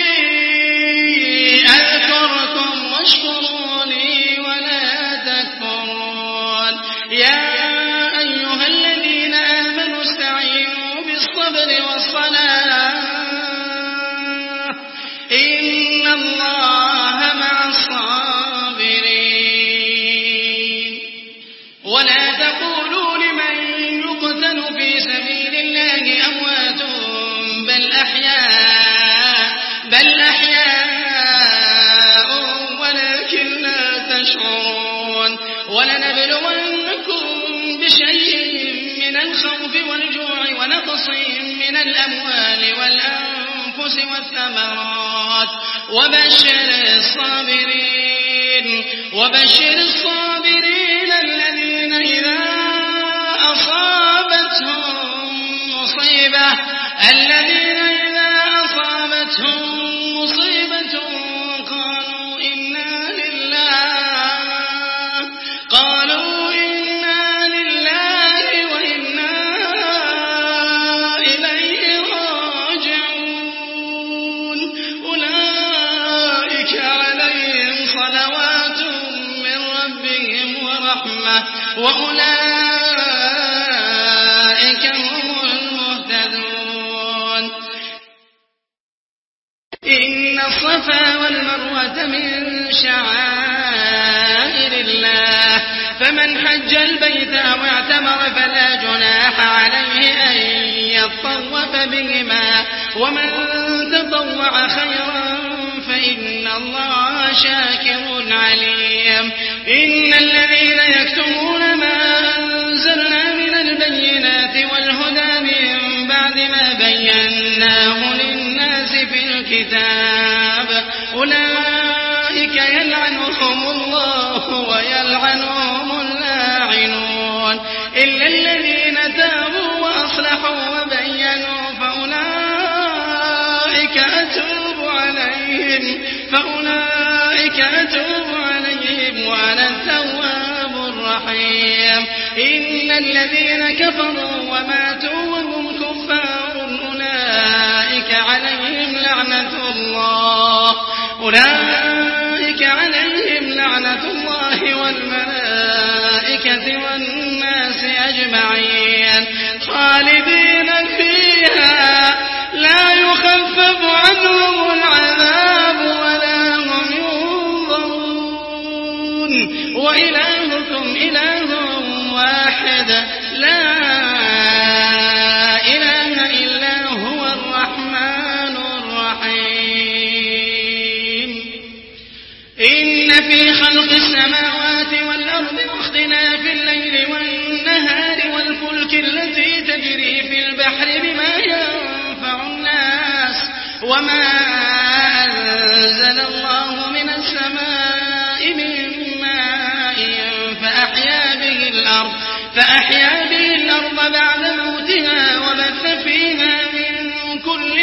أذكركم واشكروا لي ولا تكفرون يا أيها الذين آمنوا استعينوا بالصبر والصلاة إن الله مع الصابرين ولا تقولوا لمن يقتل في سبيل الله أموات بل أحياء بل أحياء ولكن لا تشعرون ولنبلونكم بشيء من الخوف والجوع ونقص من الأموال والأنفس والثمرات وبشر الصابرين وبشر الصابرين الذين إذا أصابتهم مصيبة الذين إذا أصابتهم مصيبة قالوا إنا لله قالوا إنا لله وإنا إليه راجعون أولئك عليهم صلوات من ربهم ورحمة وأولئك هم المهتدون إن الصفا والمروة من شعائر الله فمن حج البيت أو اعتمر فلا جناح عليه أن يطوف بهما ومن تطوع خيرا فإن الله شاكر عليم إن الذين يكتمون ما أنزلنا من البينات والهدى من بعد ما بيناه للناس في الكتاب أولئك يلعنهم الله ويلعنهم اللاعنون إلا الذين تابوا وأصلحوا وبينوا فأولئك أتوب عليهم فأولئك أتوب عليهم وأنا التواب الرحيم إن الذين كفروا وماتوا وهم كفار أولئك عليهم لعنة الله أولئك عليهم لعنة الله والملائكة والناس أجمعين خالدين فيها لا يخفف عنهم العذاب ولا هم ينظرون وإلهكم إله واحد لا إله إلا هو الرحمن الرحيم إن في خلق السماوات والأرض واختلاف الليل والنهار والفلك التي تجري في البحر بما ينفع الناس وما أنزل الله من السماء من ماء فأحيا به الأرض فأحيا به الأرض بعد موتها وبث فيها من كل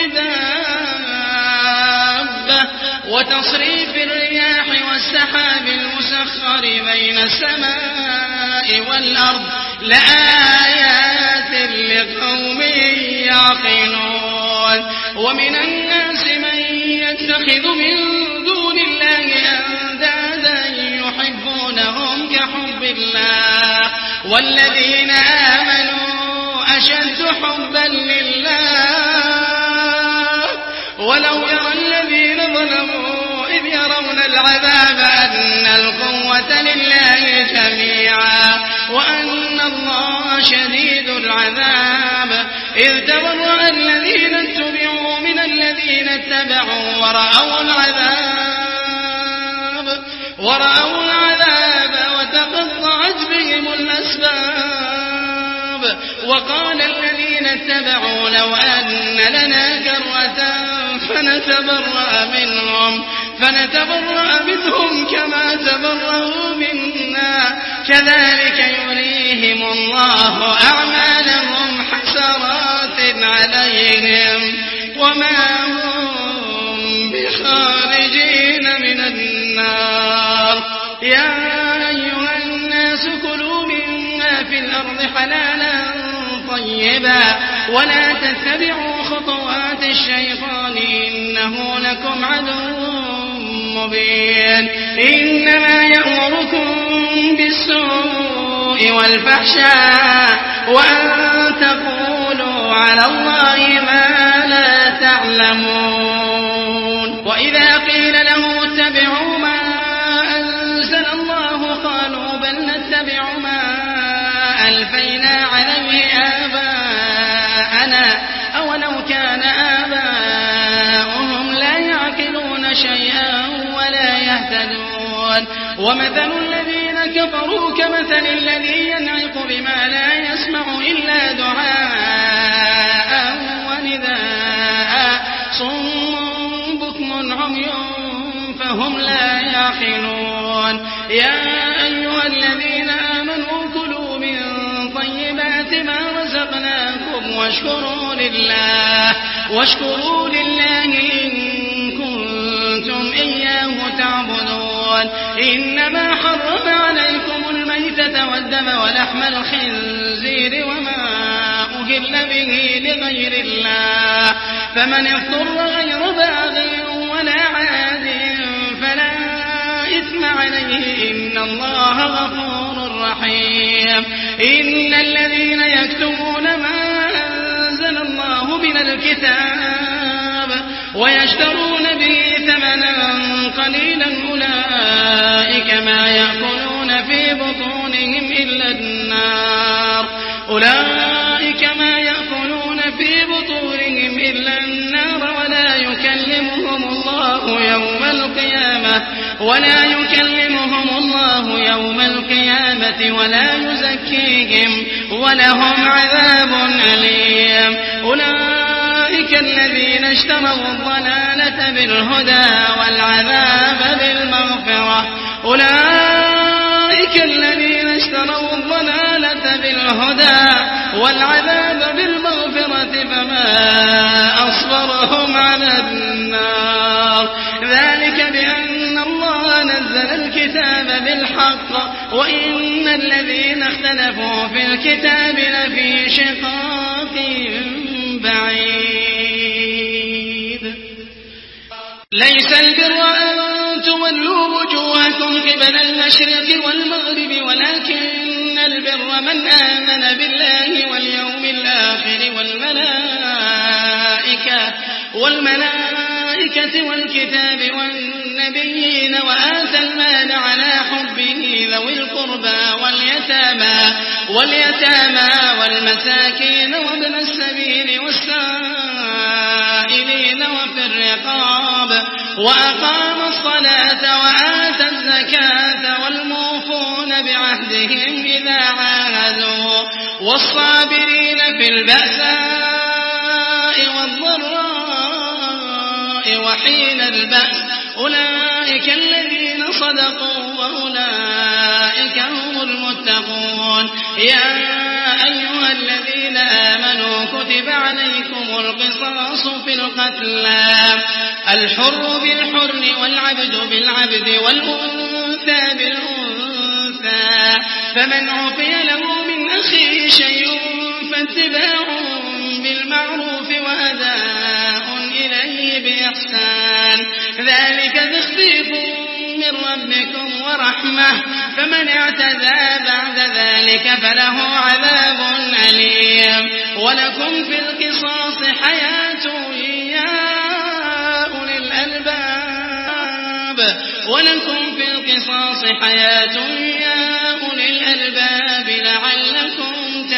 دابة وتصريف الرياح والسحاب المسخر بين السماء والأرض لآيات لقوم يعقلون ومن الناس من يتخذ من دون الله أندادا يحبونهم كحب الله والذين آمنوا أشد حبا لله ولو يرى الذين ظلموا إذ يرون العذاب أن القوة لله جميعا وأن الله شديد العذاب إذ تبرأ الذين اتبعوا من الذين اتبعوا ورأوا العذاب ورأوا العذاب وتقطعت بهم الأسباب وقال الذين اتبعوا لو أن لنا كرة فنتبرأ منهم فنتبرأ منهم كما تبرأوا منا كذلك يريهم الله أعمالهم حسرات عليهم وما هم بخارجين من النار يا أيها الناس كلوا مما في الأرض حلالا طيبا ولا تتبعوا خطوات الشيطان إنه لكم عدو مبين إنما يأمركم بالسوء والفحشاء وأن تقولوا على الله ما لا تعلمون وإذا قيل له اتبعوا ما أنزل الله قالوا بل نتبع ما ألفينا عليه آباءنا أولو كان آباؤهم لا يعقلون شيئا ولا يهتدون ومثل الذين كفروا كمثل الذي ينعق بما لا يسمع إلا دعاء ونداء صم بكم عمي فهم لا يعقلون يا أيها الذين آمنوا كلوا من طيبات ما رزقناكم واشكروا لله واشكروا لله إن كنتم إياه تعبدون إنما حرم عليكم الميتة والدم ولحم الخنزير وما أهل به لغير الله فمن اضطر غير باغ ولا عاد فلا إثم عليه إن الله غفور رحيم إن الذين يكتمون ما أنزل الله من الكتاب ويشترون به ثمنا قليلا أولئك ما يأكلون في في بطونهم إلا النار أولئك ما يأكلون في بطونهم إلا النار ولا يكلمهم الله يوم القيامة ولا يكلمهم الله يوم القيامة ولا يزكيهم ولهم عذاب أليم أولئك الذين اشتروا الضلالة بالهدى والعذاب بالمغفرة أولئك الذين اشتروا الضلالة بالهدى والعذاب بالمغفرة فما أصبرهم على النار ذلك بأن الله نزل الكتاب بالحق وإن الذين اختلفوا في الكتاب لفي شقاق بعيد ليس البر أن تولوا وجوهكم قبل المشرق والمغرب ولكن البر من آمن بالله واليوم الآخر والملائكة والملائكة والكتاب والنبيين وآتى المال على حبه ذوي القربى واليتامى واليتامى والمساكين وابن السبيل والسائلين وفي الرقاب وأقام الصلاة وآتى الزكاة والموفون بعهدهم إذا عاهدوا والصابرين في البأساء والضراء وحين البأس أولئك الذين صدقوا وأولئك هم المتقون يا أيها الذين آمنوا كتب عليكم القصاص في القتلى الحر بالحر والعبد بالعبد والأنثى بالأنثى فمن عفي له من أخيه شيء فاتباع بالمعروف وأداء إليه بإحسان ذلك تخفيف من ربكم ورحمة فمن اعتدى بعد ذلك فله عذاب أليم ولكم في القصاص حياة يا أولي الألباب ولكم في القصاص حياة يا أولي الألباب لعلكم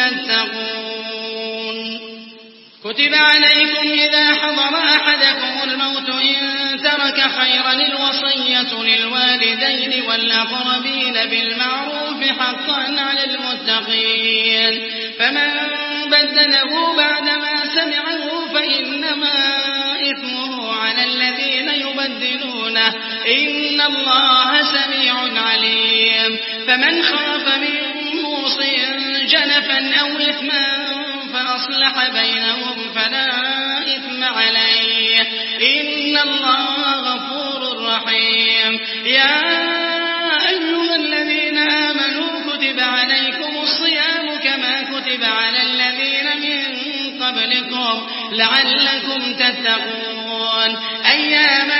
تتقون كتب عليكم إذا حضر أحدكم الموت إن ترك خيرا الوصية للوالدين والأقربين بالمعروف حقا على المتقين فمن بدله بعدما سمعه فإنما إثمه على الذين يبدلونه إن الله سميع عليم فمن خاف من موص جنفا أو إثما فأصلح بينهم فلا إثم عليه إن الله غفور رحيم يا أيها الذين آمنوا كتب عليكم الصيام كما كتب على الذين من قبلكم لعلكم تتقون أياما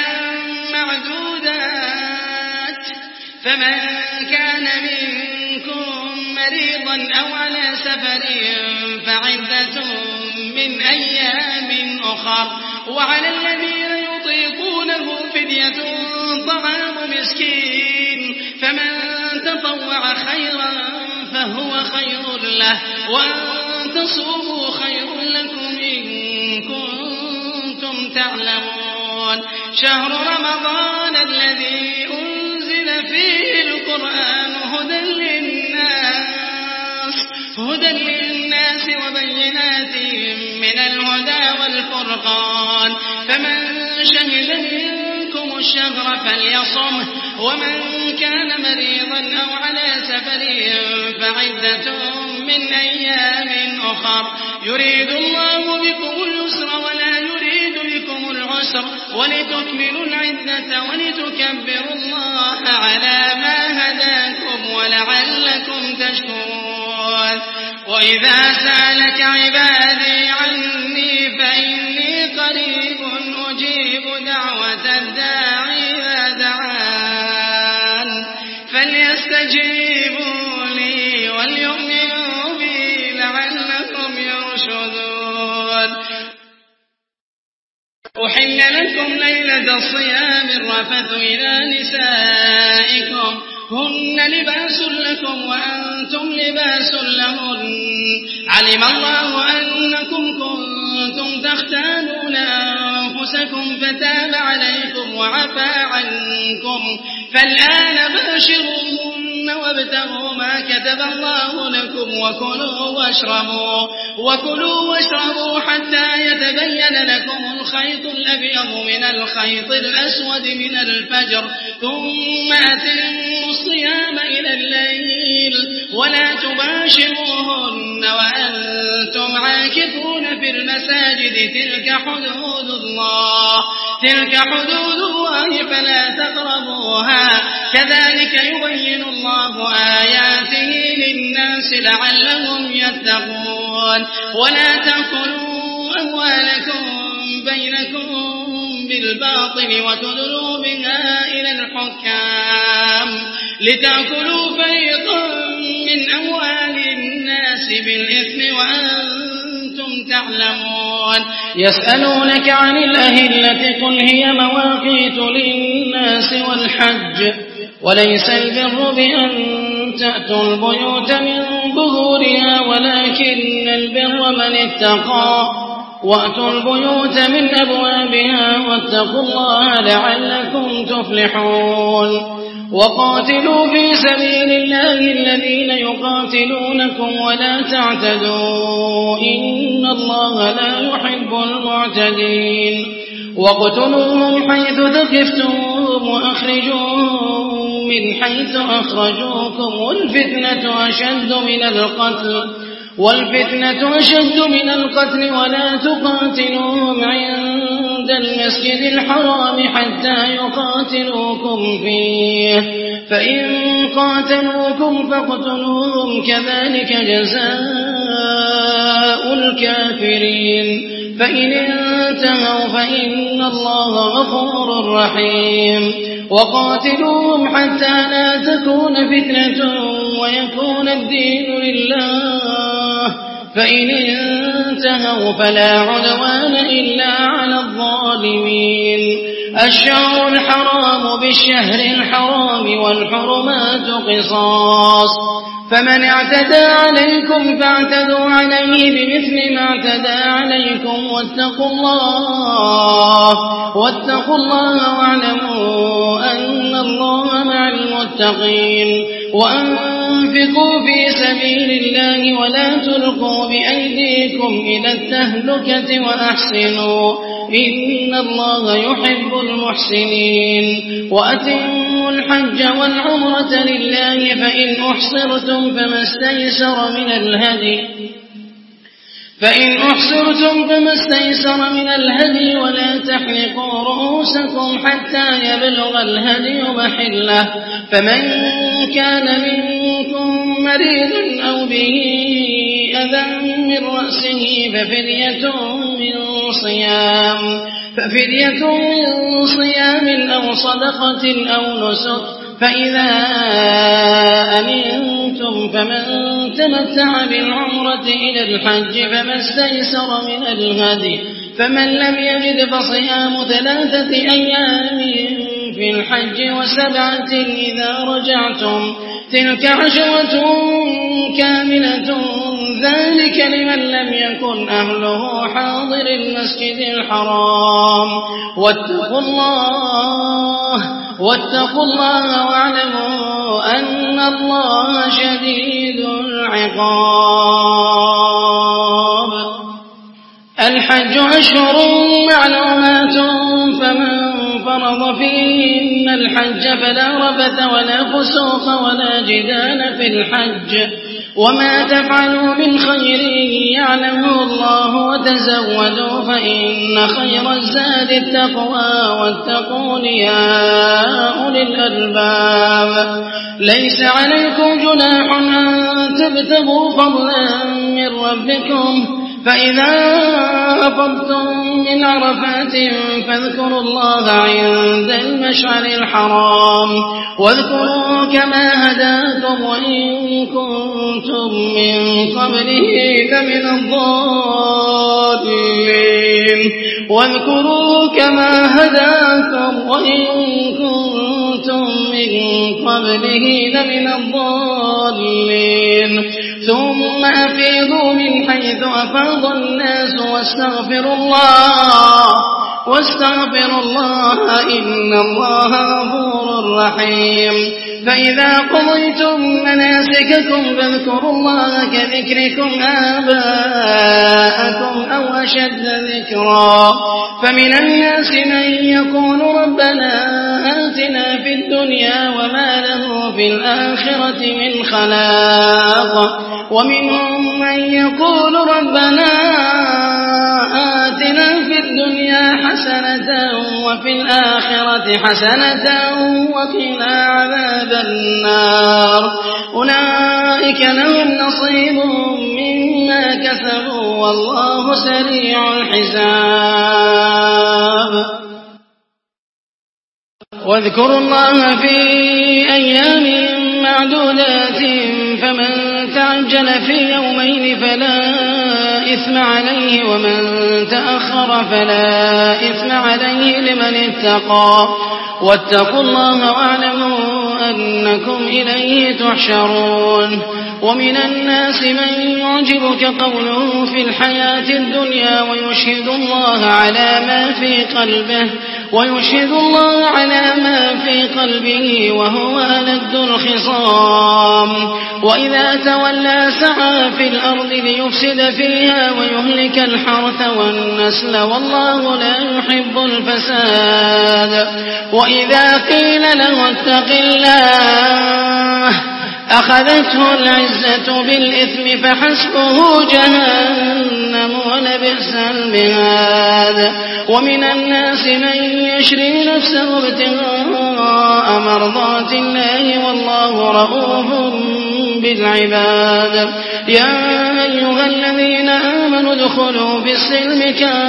معدودات فمن كان منكم مريضا أو على سفر فعدة من أيام أخر وعلى الذين يطيقونه فدية طعام مسكين فمن تطوع خيرا فهو خير له وأن تصوموا خير لكم إن كنتم تعلمون شهر رمضان الذي أنزل فيه القرآن هدى للناس هدى للناس وبينات من الهدى والفرقان فمن شهد منكم الشهر فليصمه ومن كان مريضا أو على سفر فعدة من أيام أخر يريد الله بكم اليسر ولا يريد بكم العسر ولتكملوا العدة ولتكبروا الله على ما هداكم ولعلكم تشكرون وإذا سألك عبادي عني فإني قريب أجيب دعوة الداعي إذا دعان فليستجيبوا لي وليؤمنوا بي لعلكم يرشدون أحل لكم ليلة الصيام الرفث إلى نسائكم هن لباس لكم وأنتم لباس لهن علم الله أنكم كنتم تختانون أنفسكم فتاب عليكم وعفى عنكم فالآن باشروهن وابتغوا ما كتب الله لكم وكلوا واشربوا وكلوا واشربوا حتى يتبين لكم الخيط الأبيض من الخيط الأسود من الفجر ثم أتموا الصيام إلى الليل ولا تباشروهن وأنتم عاكفون في المساجد تلك حدود الله تلك حدود الله فلا تقربوها كذلك يبين الله آياته للناس لعلهم يتقون ولا تأكلوا أموالكم بينكم بالباطل وتدلوا بها إلى الحكام لتأكلوا فريقا من أموال الناس بالإثم وأنتم تعلمون يسألونك عن الأهلة قل هي مواقيت للناس والحج وليس البر بأن تأتوا البيوت من ظهورها ولكن البر من اتقى وأتوا البيوت من أبوابها واتقوا الله لعلكم تفلحون وقاتلوا في سبيل الله الذين يقاتلونكم ولا تعتدوا إن الله لا يحب المعتدين واقتلوهم حيث ثقفتموهم وأخرجوهم من حيث أخرجوكم والفتنة أشد من القتل والفتنة أشد من القتل ولا تقاتلوهم عند المسجد الحرام حتى يقاتلوكم فيه فإن قاتلوكم فاقتلوهم كذلك جزاء الكافرين فإن انتهوا فإن الله غفور رحيم وقاتلوهم حتى لا تكون فتنة ويكون الدين لله فإن انتهوا فلا عدوان إلا على الظالمين الشهر الحرام بالشهر الحرام والحرمات قصاص فمن اعتدى عليكم فاعتدوا عليه بمثل ما اعتدى عليكم واتقوا الله واتقوا الله واعلموا أن الله مع المتقين وأنفقوا في سبيل الله ولا تلقوا بأيديكم إلى التهلكة وأحسنوا إن الله يحب المحسنين وأتموا الحج والعمرة لله فإن أحصرتم فما استيسر من الهدي فإن أحصرتم فما استيسر من الهدي ولا تحلقوا رؤوسكم حتى يبلغ الهدي محله فمن كان منكم مريضا أو به أذى من رأسه ففدية من صيام ففدية من صيام أو صدقة أو نسك فإذا أمنتم فمن تمتع بالعمرة إلى الحج فما استيسر من الهدي فمن لم يجد فصيام ثلاثة أيام في الحج وسبعة إذا رجعتم تلك عشرة كاملة ذلك لمن لم يكن أهله حاضر المسجد الحرام واتقوا الله واتقوا الله واعلموا أن الله شديد العقاب الحج أشهر معلومات فمن فرض فيهن الحج فلا رفث ولا فسوق ولا جدال في الحج وما تفعلوا من خير يعلمه الله وتزودوا فإن خير الزاد التقوى واتقون يا أولي الألباب ليس عليكم جناح أن تبتغوا فضلا من ربكم فإذا أفضتم من عرفات فاذكروا الله عند المشعر الحرام واذكروا كما هداكم وإن كنتم من قبله لمن الضالين واذكروا كما هداكم وإن كنتم من من قبله لمن الضالين ثم أفيضوا من حيث أفاض الناس واستغفروا الله واستغفروا الله إن الله غفور رحيم فإذا قضيتم مناسككم فاذكروا الله كذكركم آباءكم أو أشد ذكرا فمن الناس من يقول ربنا آتنا في الدنيا وما له في الآخرة من خلاق ومنهم من يقول ربنا آتنا في الدنيا حسنة وفي الآخرة حسنة وقنا عذاب النار أولئك لهم نصيب مما كسبوا والله سريع الحساب واذكروا الله في أيام معدودات فمن تعجل في يومين فلا إثم عليه ومن تأخر فلا إثم عليه لمن اتقى واتقوا الله واعلموا أنكم إليه تحشرون ومن الناس من يعجبك قوله في الحياة الدنيا ويشهد الله على ما في قلبه ويشهد الله على ما في قلبه وهو ألد الخصام وإذا تولى سعى في الأرض ليفسد فيها ويهلك الحرث والنسل والله لا يحب الفساد وإذا قيل له اتق الله أخذته العزة بالإثم فحسبه جهنم ولبئس المهاد ومن الناس من يشري نفسه ابتغاء مرضات الله والله رؤوف بالعباد يا أيها الذين آمنوا ادخلوا في السلم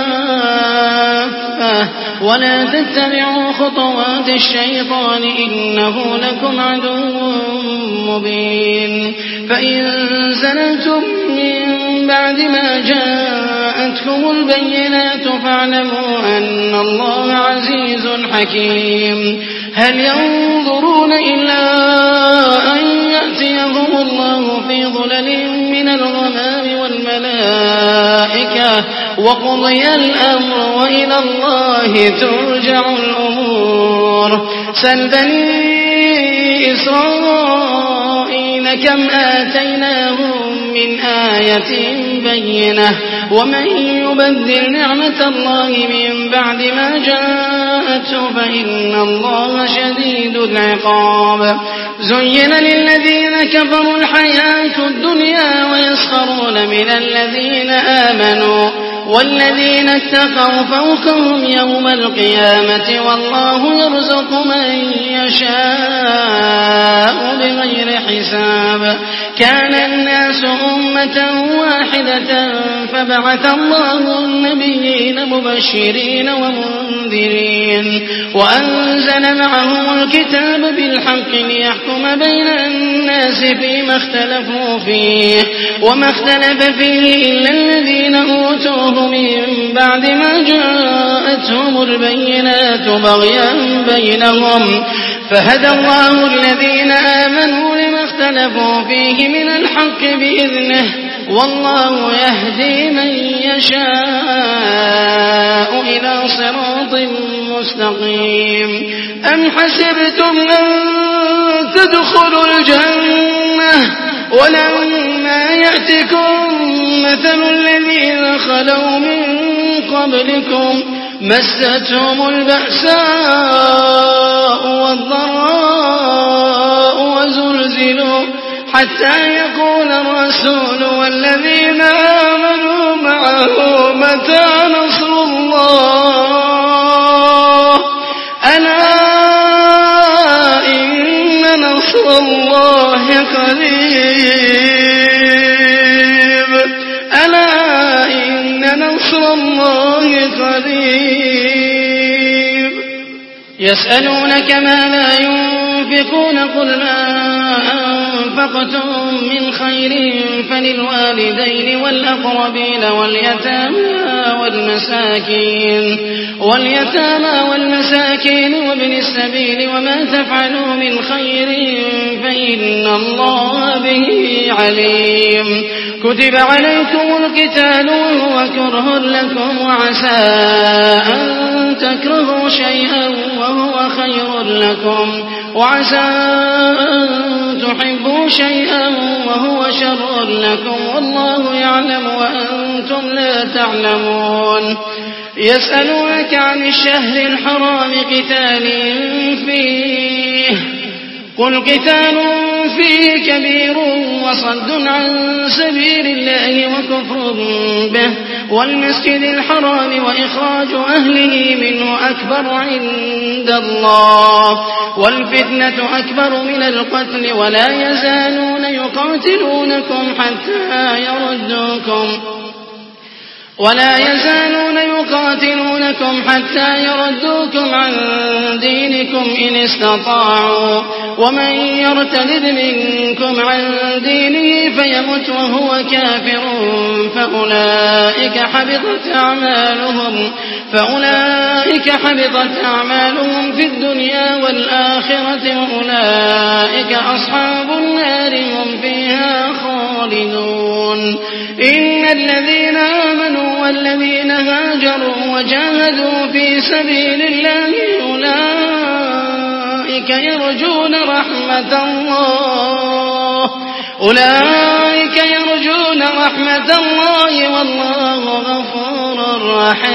كافة ولا تتبعوا خطوات الشيطان إنه لكم عدو مبين فإن زللتم من بعد ما جاءتكم البينات فاعلموا أن الله عزيز حكيم هل ينظرون إلا أن يأتيهم الله في ظلل من الغمام والملائكة وقضي الأمر وإلى الله ترجع الأمور سل بني إسرائيل كم آتيناهم من آية بينة ومن يبدل نعمة الله من بعد ما جاءته فإن الله شديد العقاب زين للذين كفروا الحياة الدنيا ويسخرون من الذين آمنوا والذين اتقوا فوقهم يوم القيامة والله يرزق من يشاء بغير حساب كان الناس أمة واحدة فبعث الله النبيين مبشرين ومنذرين وأنزل معهم الكتاب بالحق ليحكم بين الناس فيما اختلفوا فيه وما اختلف فيه إلا الذين أوتوه من بعد ما جاءتهم البينات بغيا بينهم فهدى الله الذين آمنوا لما اختلفوا فيه من الحق بإذنه والله يهدي من يشاء إلى صراط مستقيم أم حسبتم أن تدخلوا الجنة ولما يأتكم مثل الذين خلوا من قبلكم مستهم البأساء والضراء وزلزلوا حتى يقول الرسول والذين آمنوا معه متى نصر الله ألا إن نصر الله قريب ألا إن نصر الله قريب يسألونك ما لا ينفقون قل ما أنفقتم من خير فللوالدين والأقربين واليتامى والمساكين واليتامى والمساكين وابن السبيل وما تفعلوا من خير فإن الله به عليم. كتب عليكم القتال وهو كره لكم وعسى أن تكرهوا شيئا وهو خير لكم وعسى أن تحبوا شيئا وهو شر لكم والله يعلم وأنتم لا تعلمون. يسألونك عن الشهر الحرام قتال فيه قل قتال فيه كبير وصد عن سبيل الله وكفر به والمسجد الحرام وإخراج أهله منه أكبر عند الله والفتنة أكبر من القتل ولا يزالون يقاتلونكم حتى يردوكم ولا يزالون يقاتلونكم حتى يردوكم عن دينكم إن استطاعوا ومن يرتد منكم عن دينه فيمت وهو كافر فأولئك حبطت أعمالهم فأولئك حبطت أعمالهم في الدنيا والآخرة وأولئك أصحاب النار هم فيها خالدون. إن الذين آمنوا والذين هاجروا وجاهدوا في سبيل الله أولئك يرجون رحمة الله أولئك يرجون رحمة الله والله غفور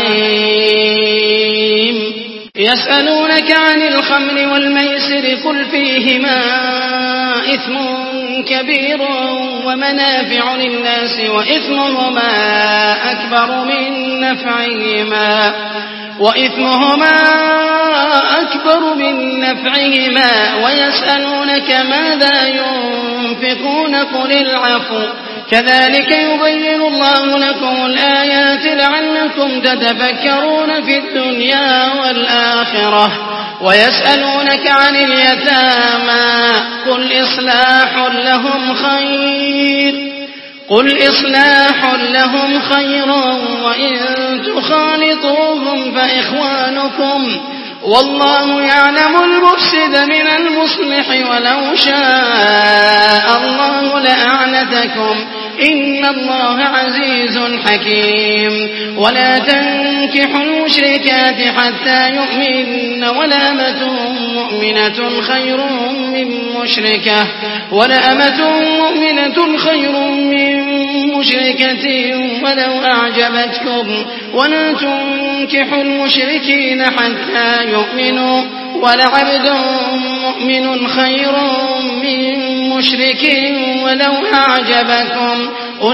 رحيم. يسألونك عن الخمر والميسر قل فيهما إثم كبير ومنافع للناس وإثمهما أكبر من نفعهما وإثمهما أكبر من نفعهما ويسألونك ماذا ينفقون قل العفو كذلك يبين الله لكم الآيات لعلكم تتفكرون في الدنيا والآخرة. ويسألونك عن اليتامى قل إصلاح لهم خير قل إصلاح لهم خير وإن تخالطوهم فإخوانكم والله يعلم المفسد من المصلح ولو شاء الله لأعنتكم إن الله عزيز حكيم. ولا تنكحوا المشركات حتى يؤمن ولأمة مؤمنة خير من مشركة ولأمة مؤمنة خير من مشركة ولو أعجبتكم ولا تنكحوا المشركين حتى يؤمنوا ولعبد مؤمن خير من مشرك ولو أعجبكم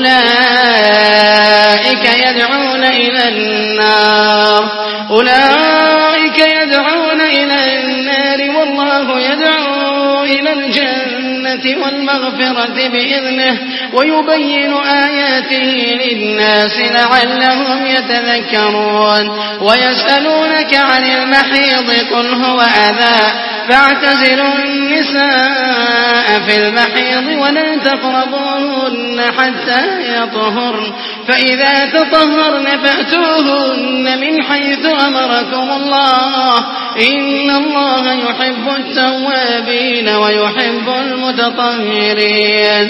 أولئك يدعون إلى النار أولئك يدعون إلى النار والله يدعو إلى الجنة والمغفرة بإذنه ويبين آياته للناس لعلهم يتذكرون. ويسألونك عن المحيض قل هو أذى فاعتزلوا النساء في المحيض ولا تقربوهن حتى يطهرن فإذا تطهرن فأتوهن من حيث أمركم الله إن الله يحب التوابين ويحب المتطهرين.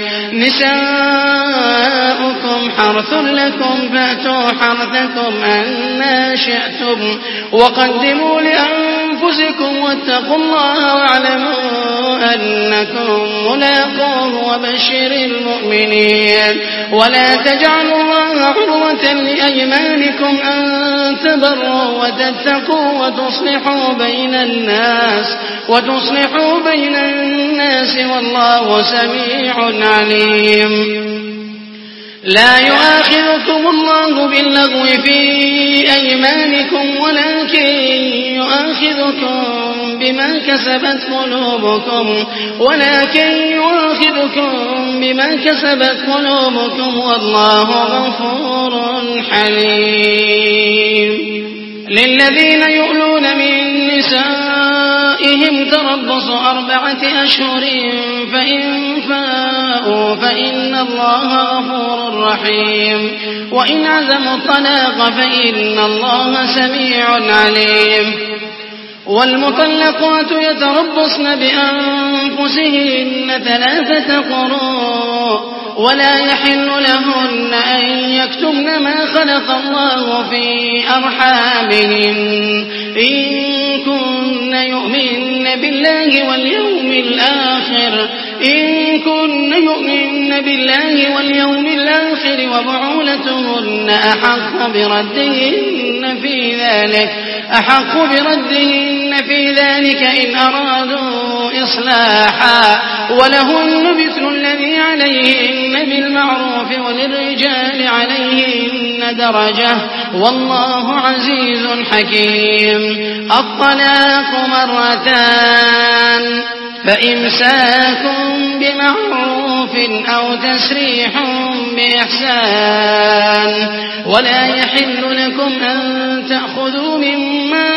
نساؤكم حرث لكم فأتوا حرثكم أنى شئتم وقدموا لأنفسكم واتقوا الله واعلموا أنكم ملاقوه وبشر المؤمنين. ولا تجعلوا الله عرضة لأيمانكم أن تبروا وتتقوا وتصلحوا بين الناس وتصلحوا بين الناس والله سميع عليم. لا يؤاخذكم الله باللغو في أيمانكم ولكن يؤاخذكم بما كسبت قلوبكم ولكن يؤاخذكم بما كسبت قلوبكم والله غفور حليم. للذين يؤلون من نسائهم تربص أربعة أشهر فإن فاءوا فاءوا فإن الله غفور رحيم وإن عزموا الطلاق فإن الله سميع عليم والمطلقات يتربصن بأنفسهن ثلاثة قروء ولا يحل لهن أن يكتمن ما خلق الله في أرحامهن إن كن يؤمن بالله واليوم الآخر إن كن يؤمن بالله واليوم الآخر وبعولتهن أحق بردهن في ذلك أحق بردهن في ذلك إن أرادوا إصلاحا ولهن مثل الذي عليهن بالمعروف وللرجال عليهن درجة والله عزيز حكيم الطلاق مرتان فإمساك بمعروف أو تسريح بإحسان ولا يحل لكم أن تأخذوا مما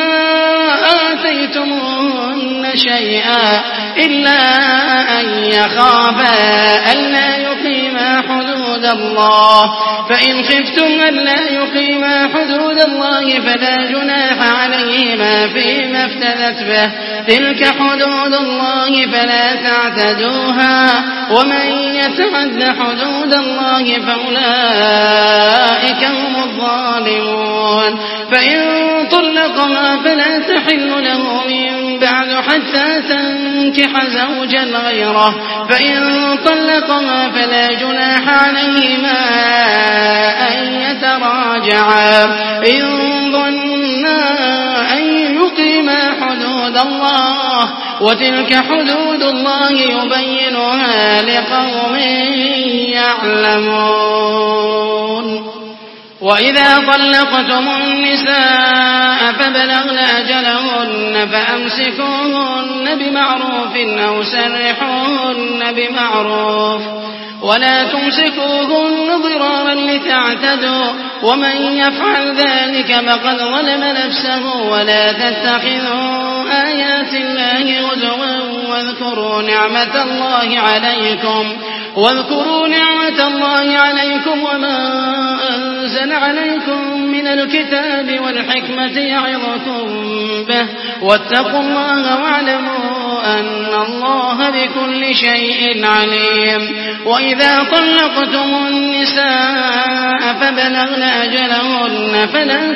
آتيتموهن شيئا إلا أن يخافا ألا يقيما حدود الله فإن خفتم ألا يقيما حدود الله فلا جناح عليهما فيما افتدت به تلك حدود الله فلا تعتدوها ومن يتعد حدود الله فأولئك هم الظالمون فإن طلقها فلا تحل له من بعد حتى تنكح زوجا غيره فإن طلقها فلا جناح عليهما أن يتراجعا إن ظنا أن يقيما حدود الله وتلك حدود الله يبينها لقوم يعلمون وإذا طلقتم النساء فبلغن أجلهن فأمسكوهن بمعروف أو سرحوهن بمعروف ولا تمسكوهن ضرارا لتعتدوا ومن يفعل ذلك فقد ظلم نفسه ولا تتخذوا آيات الله هزوا واذكروا نعمة الله عليكم واذكروا نعمة الله عليكم وما أنزل عليكم من الكتاب والحكمة يعظكم به واتقوا الله واعلموا أن الله بكل شيء عليم وإذا طلقتم النساء فبلغن أجلهن فلا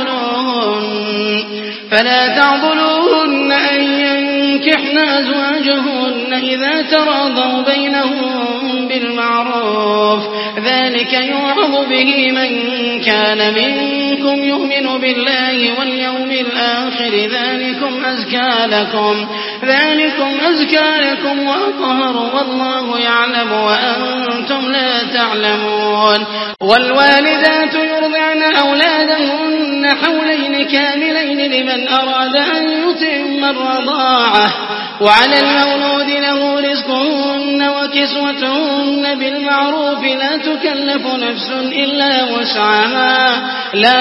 تعضلوهن فلا تعضلوهن أن ينكحن أزواجهن إذا تراضوا بينهم بالمعروف ذلك يوعظ به من كان منكم يؤمن بالله واليوم الآخر ذلكم أزكى لكم ذلكم أزكى لكم وأطهر والله يعلم وأنتم لا تعلمون والوالدات يرضعن أولادهن حولين كاملين لمن أراد أن يتم الرضاعة وعلى المولود له رزقهن وكسوتهن بالمعروف لا تكلف نفس إلا وسعها لا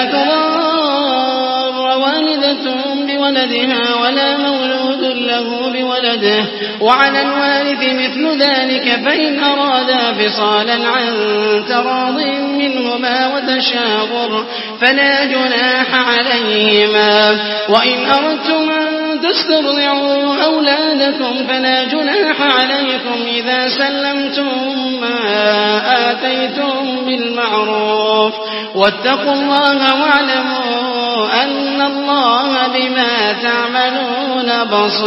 تضار والدة بولدها ولا مولود له بولده وعلى الوارث مثل ذلك فإن أرادا فصالا عن تراض منهما وتشاور فلا جناح عليهما وإن أردتم أن تسترضعوا أولادكم فلا جناح عليكم إذا سلمتم ما آتيتم بالمعروف واتقوا الله واعلموا أن الله بما تعملون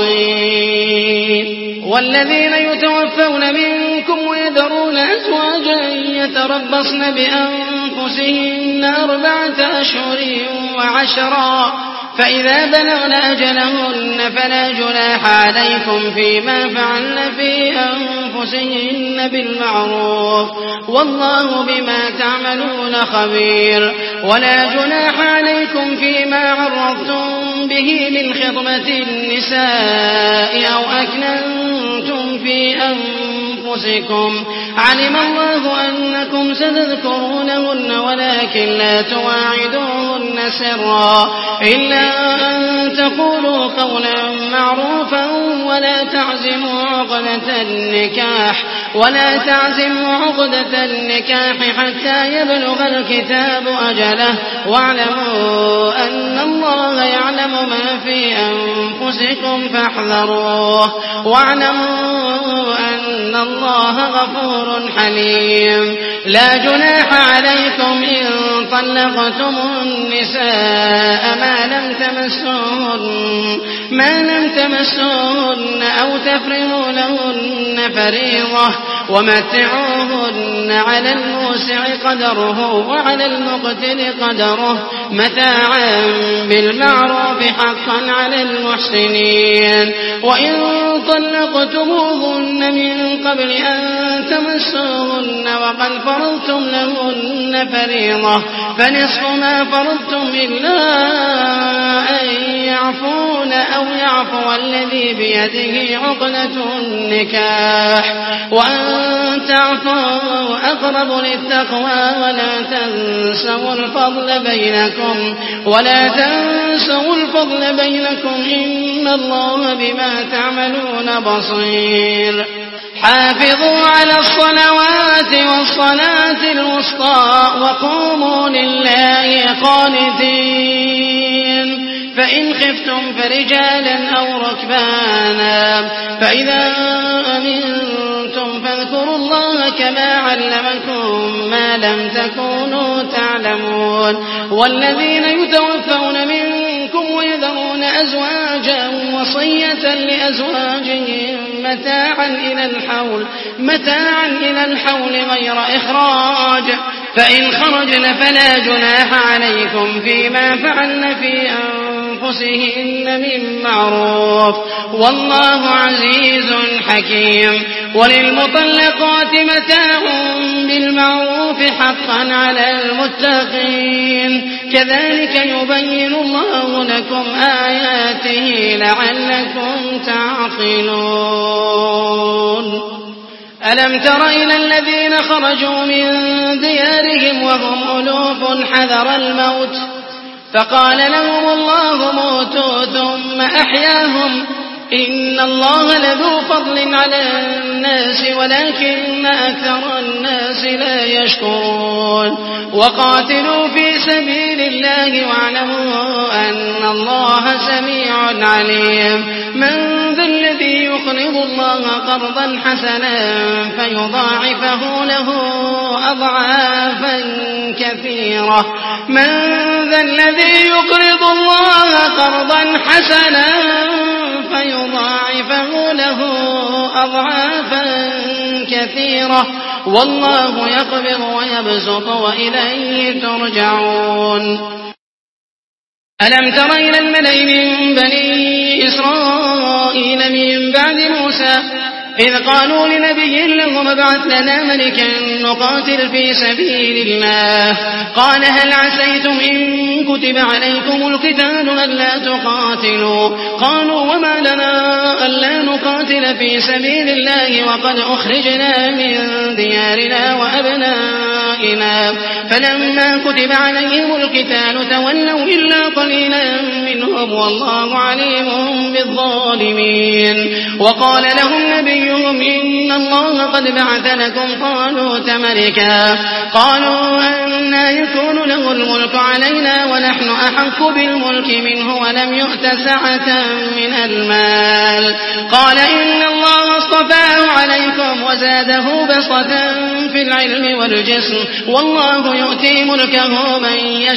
بصير والذين يتوفون منكم ويذرون أزواجا يتربصن بأنفسهن أربعة أشهر وعشرا فإذا بلغن أجلهن فلا جناح عليكم فيما فعلن في أنفسهن بالمعروف والله بما تعملون خبير ولا جناح عليكم فيما عرضتم به من خطبة النساء أو أكننتم في أنفسكم علم الله أنكم ستذكرونهن ولكن لا تواعدوهن سرا إلا أن تقولوا قولا معروفا ولا تعزموا عقدة النكاح ولا تعزموا عقدة النكاح حتى يبلغ الكتاب أجله واعلموا أن الله يعلم ما في أنفسكم فاحذروه واعلموا أن الله غفور حليم. لا جناح عليكم إن طلقتم النساء ما لم تمسوهن ما لم تمسوهن أو تفرضوا لهن فريضة ومتعوهن على الموسع قدره وعلى المقتر قدره متاعا بالمعروف حقا على المحسنين. وإن طلقتموهن من قبل أن تمسوهن وقد فرضتم لهن فريضة فنصف ما فرضتم إلا أن يعفون أو يعفو الذي بيده عقدة النكاح وأن تعفوا أقرب للتقوى ولا تنسوا الفضل بينكم ولا تنسوا الفضل بينكم إن الله بما تعملون بصير. حافظوا على الصلوات والصلاة الوسطى وقوموا لله قانتين. فإن خفتم فرجالا أو ركبانا فإذا أمنتم فاذكروا الله كما علمكم ما لم تكونوا تعلمون. والذين يتوفون منكم ويذرون أزواجا وصية لأزواجهم متاعا إلى الحول متاعا إلى الحول غير إخراج فإن خرجن فلا جناح عليكم فيما فعلن في أنفسهن من معروف والله عزيز حكيم. وللمطلقات متاع بالمعروف حقا على المتقين كذلك يبين الله لكم آياته لعلكم تعقلون. ألم تر إلى الذين خرجوا من ديارهم وهم ألوف حذر الموت فقال لهم الله موتوا ثم أحياهم إن الله لذو فضل على الناس ولكن أكثر الناس لا يشكرون. وقاتلوا في سبيل الله واعلموا أن الله سميع عليم. من ذا الذي يقرض الله قرضا حسنا فيضاعفه له أضعافا كثيرة من ذا الذي يقرض الله قرضا حسنا فيضاعفه له أضعافا كثيرة والله يقبض ويبسط وإليه ترجعون. ألم تر إلى الملأ من بني إسرائيل من بعد موسى إذ قالوا لنبي لهم ابعث لنا ملكا نقاتل في سبيل الله قال هل عسيتم إن كتب عليكم القتال ألا تقاتلوا قالوا وما لنا ألا نقاتل في سبيل الله وقد أخرجنا من ديارنا وأبنائنا فلما كتب عليهم القتال تولوا إلا قليلا منهم والله عليم بالظالمين. وقال لهم نبيهم إن الله قد بعث لكم طالوت ملكا قالوا أنى يكون له الملك علينا ونحن أحق بالملك منه ولم يؤت سعة من المال قال إن الله اصطفاه عليكم وزاده بسطة في العلم والجسم والله يؤتي ملكه من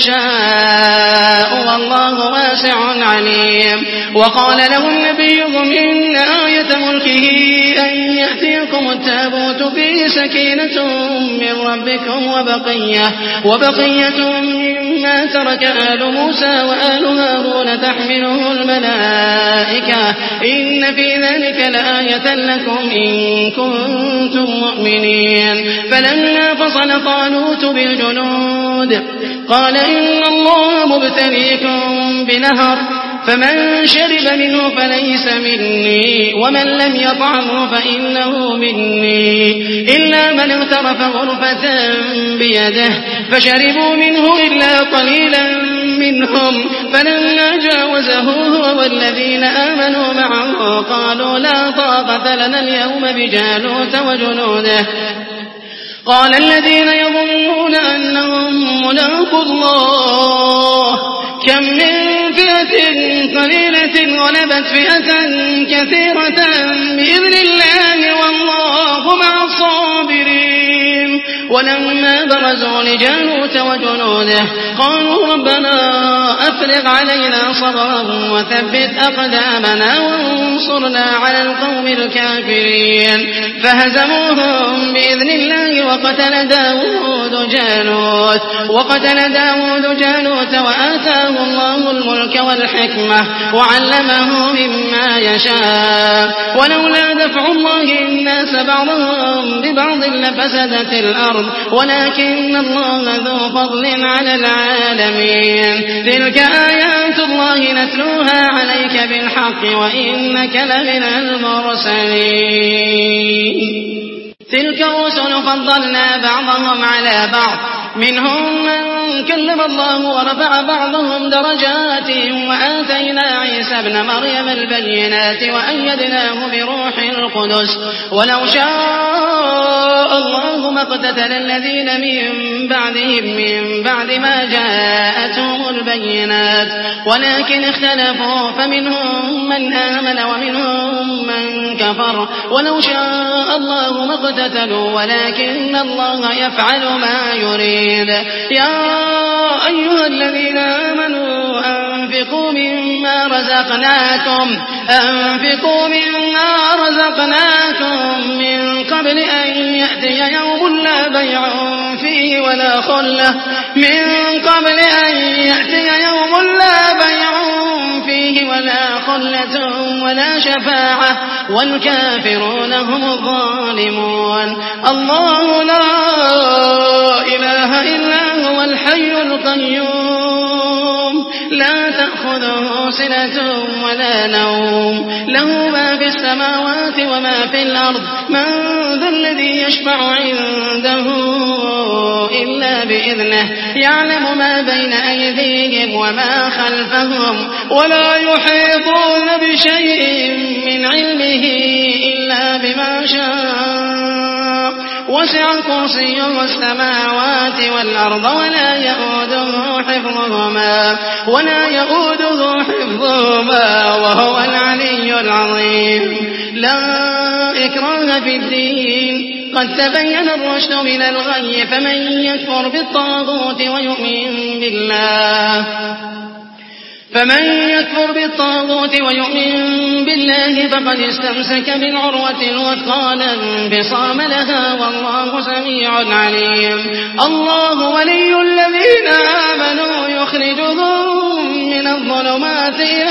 يشاء والله واسع عليم. وقال لهم نبيهم إن آية ملكه أن يأتيكم التابوت فيه سكينة من ربكم وبقية, وبقية مما ترك آل موسى وآل هارون تحمله الملائكة إن في ذلك لآية لكم إن كنتم مؤمنين. فلما فصل طالوت بالجنود قال إن الله مبتليكم بنهر فمن شرب منه فليس مني ومن لم يطعمه فإنه مني إلا من اغترف غرفة بيده فشربوا منه إلا قليلا منهم فلما جاوزه هو والذين آمنوا معه قالوا لا طاقة لنا اليوم بجالوت وجنوده قال الذين يظنون أنهم ملاقو الله كم من فئة قليلة غلبت فئة كثيرة بإذن الله والله مع الصابرين ولما برزوا لجالوت وجنوده قالوا ربنا أفرغ علينا صبرا وثبت أقدامنا وانصرنا على القوم الكافرين فهزموهم بإذن الله وقتل داود جالوت وقتل داود جالوت وآتاه الله الملك والحكمة وعلمه مما يشاء ولولا دفع الله الناس بعضهم ببعض لفسدت الأرض ولكن الله ذو فضل على العالمين تلك آيات الله نتلوها عليك بالحق وإنك لمن المرسلين تلك الرسل فضلنا بعضهم على بعض منهم من كلم الله ورفع بعضهم درجات وآتينا عيسى ابن مريم البينات وأيدناه بروح القدس ولو شاء الله ما اقتتل الذين من بعدهم من بعد ما جاءتهم البينات ولكن اختلفوا فمنهم من آمن ومنهم من كفر ولو شاء الله ما اقتتلوا ولكن الله يفعل ما يريد يا أيها الذين آمنوا أنفقوا مما رزقناكم أنفقوا مما رزقناكم من قبل أن يأتي يوم لا بيع فيه ولا خلة من قبل أن يأتي يوم لا بيع فيه ولا خلة ولا شفاعة والكافرون هم الظالمون الله لا إله إلا هو الحي القيوم لا تأخذه سنة ولا نوم له ما في السماوات وما في الأرض من ذا الذي يشفع عنده إلا بإذنه يعلم ما بين أيديهم وما خلفهم ولا يحيطون بشيء من علمه إلا بما شاء وسع كرسيه السماوات والأرض ولا يؤوده حفظهما ولا يؤوده حفظهما وهو العلي العظيم لا إكراه في الدين قد تبين الرشد من الغي فمن يكفر بالطاغوت ويؤمن بالله فمن يكفر بالطاغوت ويؤمن بالله فقد استمسك بالعروة الوثقى لا انفصام لها والله سميع عليم الله ولي الذين آمنوا يخرجهم من الظلمات إلى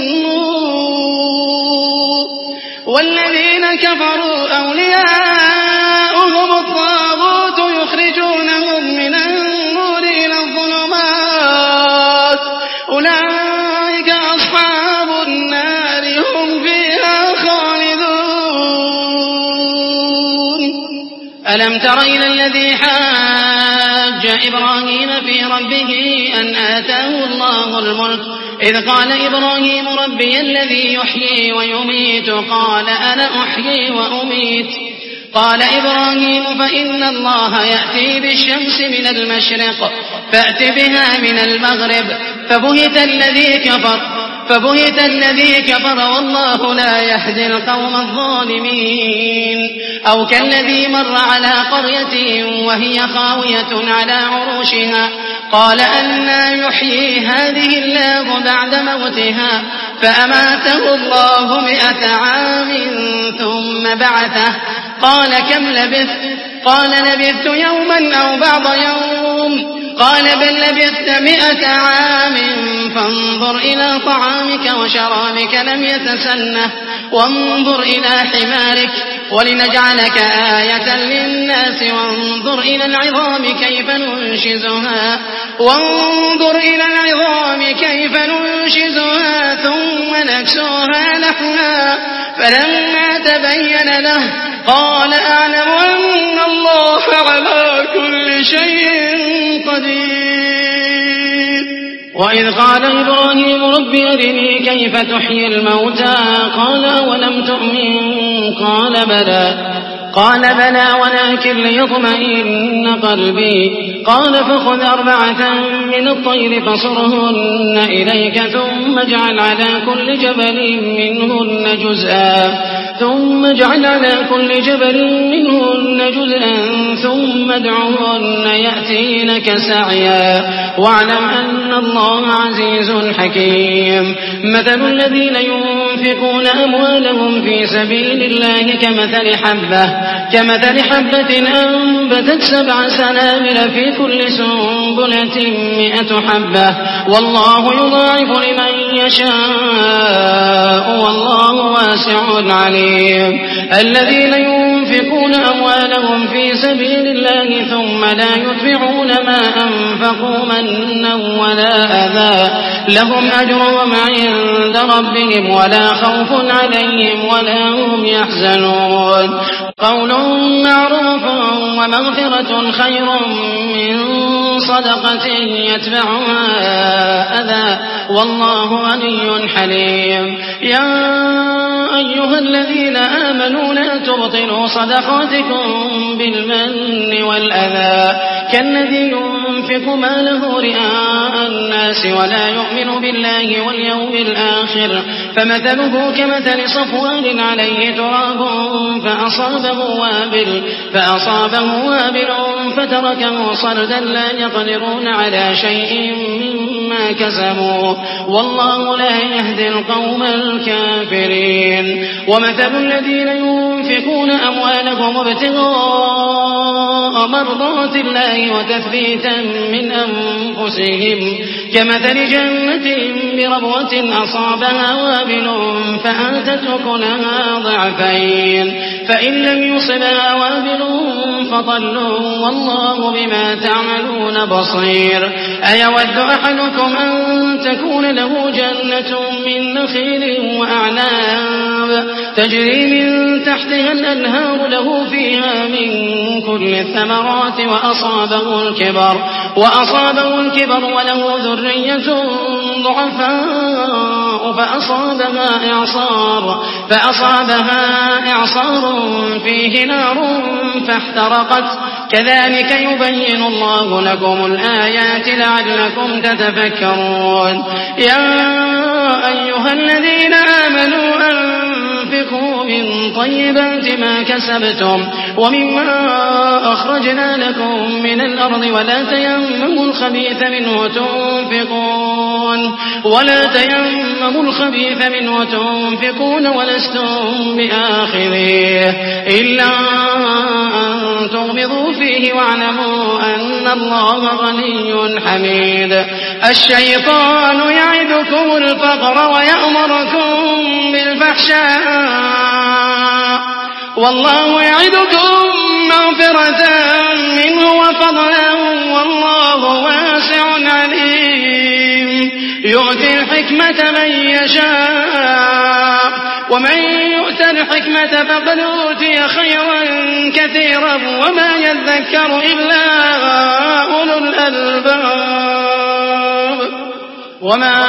النور والذين كفروا أولياؤهم الطاغوت يخرجونهم من النور إلى الظلمات أولئك أصحاب النار هم فيها خالدون ألم تر إلى الذي حاج إبراهيم في ربه أن آتاه الله الملك إذ قال إبراهيم ربي الذي يحيي ويميت قال أنا أحيي وأميت قال إبراهيم فإن الله يأتي بالشمس من المشرق فأت بها من المغرب فبهت الذي كفر فبهت الذي كفر والله لا يهدي القوم الظالمين أو كالذي مر على قرية وهي خاوية على عروشها قال أنى يحيي هذه الله بعد موتها فأماته الله مئة عام ثم بعثه قال كم لبثت قال لبثت يوما أو بعض يوم قال بل لبثت مئة عام فانظر إلى طعامك وشرابك لم يتسنه وانظر إلى حمارك ولنجعلك آية للناس وانظر إلى العظام كيف ننشزها وانظر إلى العظام كيف ننشزها ثم نكسوها لحما فلما تبين له قال أعلم أن الله على كل شيء قدير وإذ قال إبراهيم رب أرني كيف تحيي الموتى قال أولم تؤمن قال بلى قال بلى ولكن ليطمئن قلبي قال فخذ أربعة من الطير فصرهن إليك ثم اجعل على كل جبل منهن جزءا ثم اجعل على كل جبل منهن جزءا ثم ادعهن يأتينك سعيا واعلم أن الله عزيز حكيم مثل الذين ينفقون أموالهم في سبيل الله كمثل حبة كمثل حبة أنبتت سبع سنابل في كل سنبلة مئة حبة والله يضاعف لمن يشاء والله واسع عليم الذين ينفقون أموالهم في سبيل الله ثم لا يتبعون ما أنفقوا منا ولا أذى لهم أجرهم عند ربهم ولا خوف عليهم ولا هم يحزنون قول معروف ومغفرة خير من صدقة يتبعها أذى والله غني حليم يا أيها الذين آمنوا لا تبطلوا صدقاتكم بالمن والأذى كالذي ينفق ماله رئاء الناس ولا يؤمن بالله واليوم الآخر فمثله كمثل صفوان عليه تراب فأصابه وابل فأصابه وابل فتركه صلدا لا يقدرون على شيء مما كسبوا والله لا يهدي القوم الكافرين ومثل الذين ينفقون أموالهم ابتغاء مرضات الله وتثبيتا من أنفسهم كمثل جنة بربوة أصابها وابل فآتت أكلها ضعفين فإن لم يصبها وابل فطل والله بما تعملون بصير أيود أحدكم أن تكون له جنة من نخيل وأعناب تجري من تحتها الأنهار له فيها من كل الثمرات وأصابه الكبر وأصابه الكبر وله ذرية ضعفاء فأصابها إعصار فأصابها إعصار فيه نار فاحترقت كذلك يبين الله لكم الآيات لعلكم تتفكرون يا أيها الذين آمنوا أنفقوا من طيبات ما كسبتم ومما أخرجنا لكم من الأرض ولا تيمموا الخبيث منه تنفقون ولا تيمموا الخبيث منه تنفقون ولستم بآخذيه إلا أن تغمضوا فيه واعلموا أن الله غني حميد الشيطان يعدكم الفقر ويأمركم بالفحشاء والله يعدكم مغفرة منه وفضلا والله واسع عليم يؤتي الحكمة من يشاء ومن يؤت الحكمة فقد أوتي خيرا كثيرا وما يذكر إلا أولو الألباب وما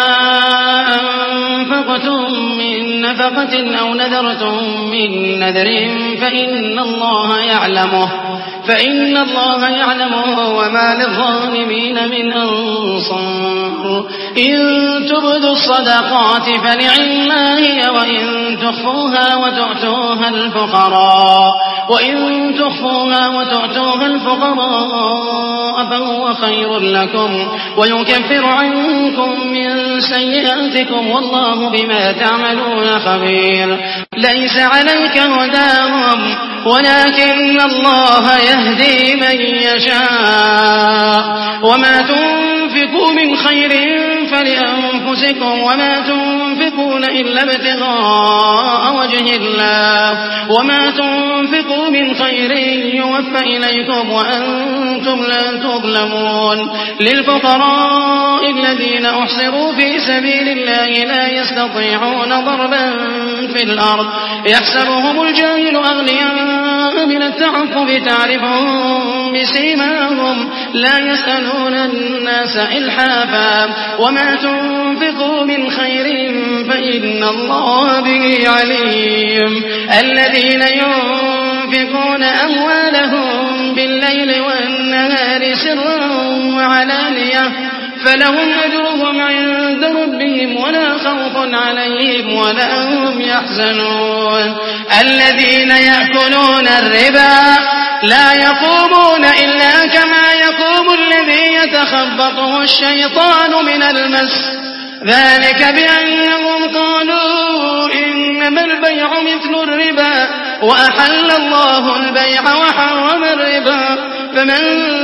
أنفقتم من نفقة أو نذرتم من نذر فإن الله يعلمه فإن الله يعلمه وما للظالمين من أنصار إن تبدوا الصدقات فنعما هي وإن تخفوها وتؤتوها الفقراء وإن تخفوها وتؤتوها الفقراء فهو خير لكم ويكفر عنكم من سيئاتكم والله بما تعملون خبير ليس عليك هداهم ولكن الله يهدي من يشاء وما تنفقوا من خير فلأنفسكم أنفسكم وما تنفقون إلا ابتغاء وجه الله وما تنفقوا من خير يوفى إليكم وأنتم لا تظلمون للفقراء الذين أحصروا في سبيل الله لا يستطيعون ضربا في الأرض يحسبهم الجاهل أغنياء من التعفف تعرفهم بسيماهم لا يسألون الناس إلحافا وما تنفقوا من خير فإن الله به عليم الذين ينفقون أموالهم بالليل والنهار سرا وعلانية فلهم أجرهم عند ربهم ولا خوف عليهم ولا هم يحزنون الذين يأكلون الربا لا يقومون إلا كما يقوم الذي يتخبطه الشيطان من المس ذلك بأنهم قالوا إنما البيع مثل الربا وأحل الله البيع وحرم الربا فمن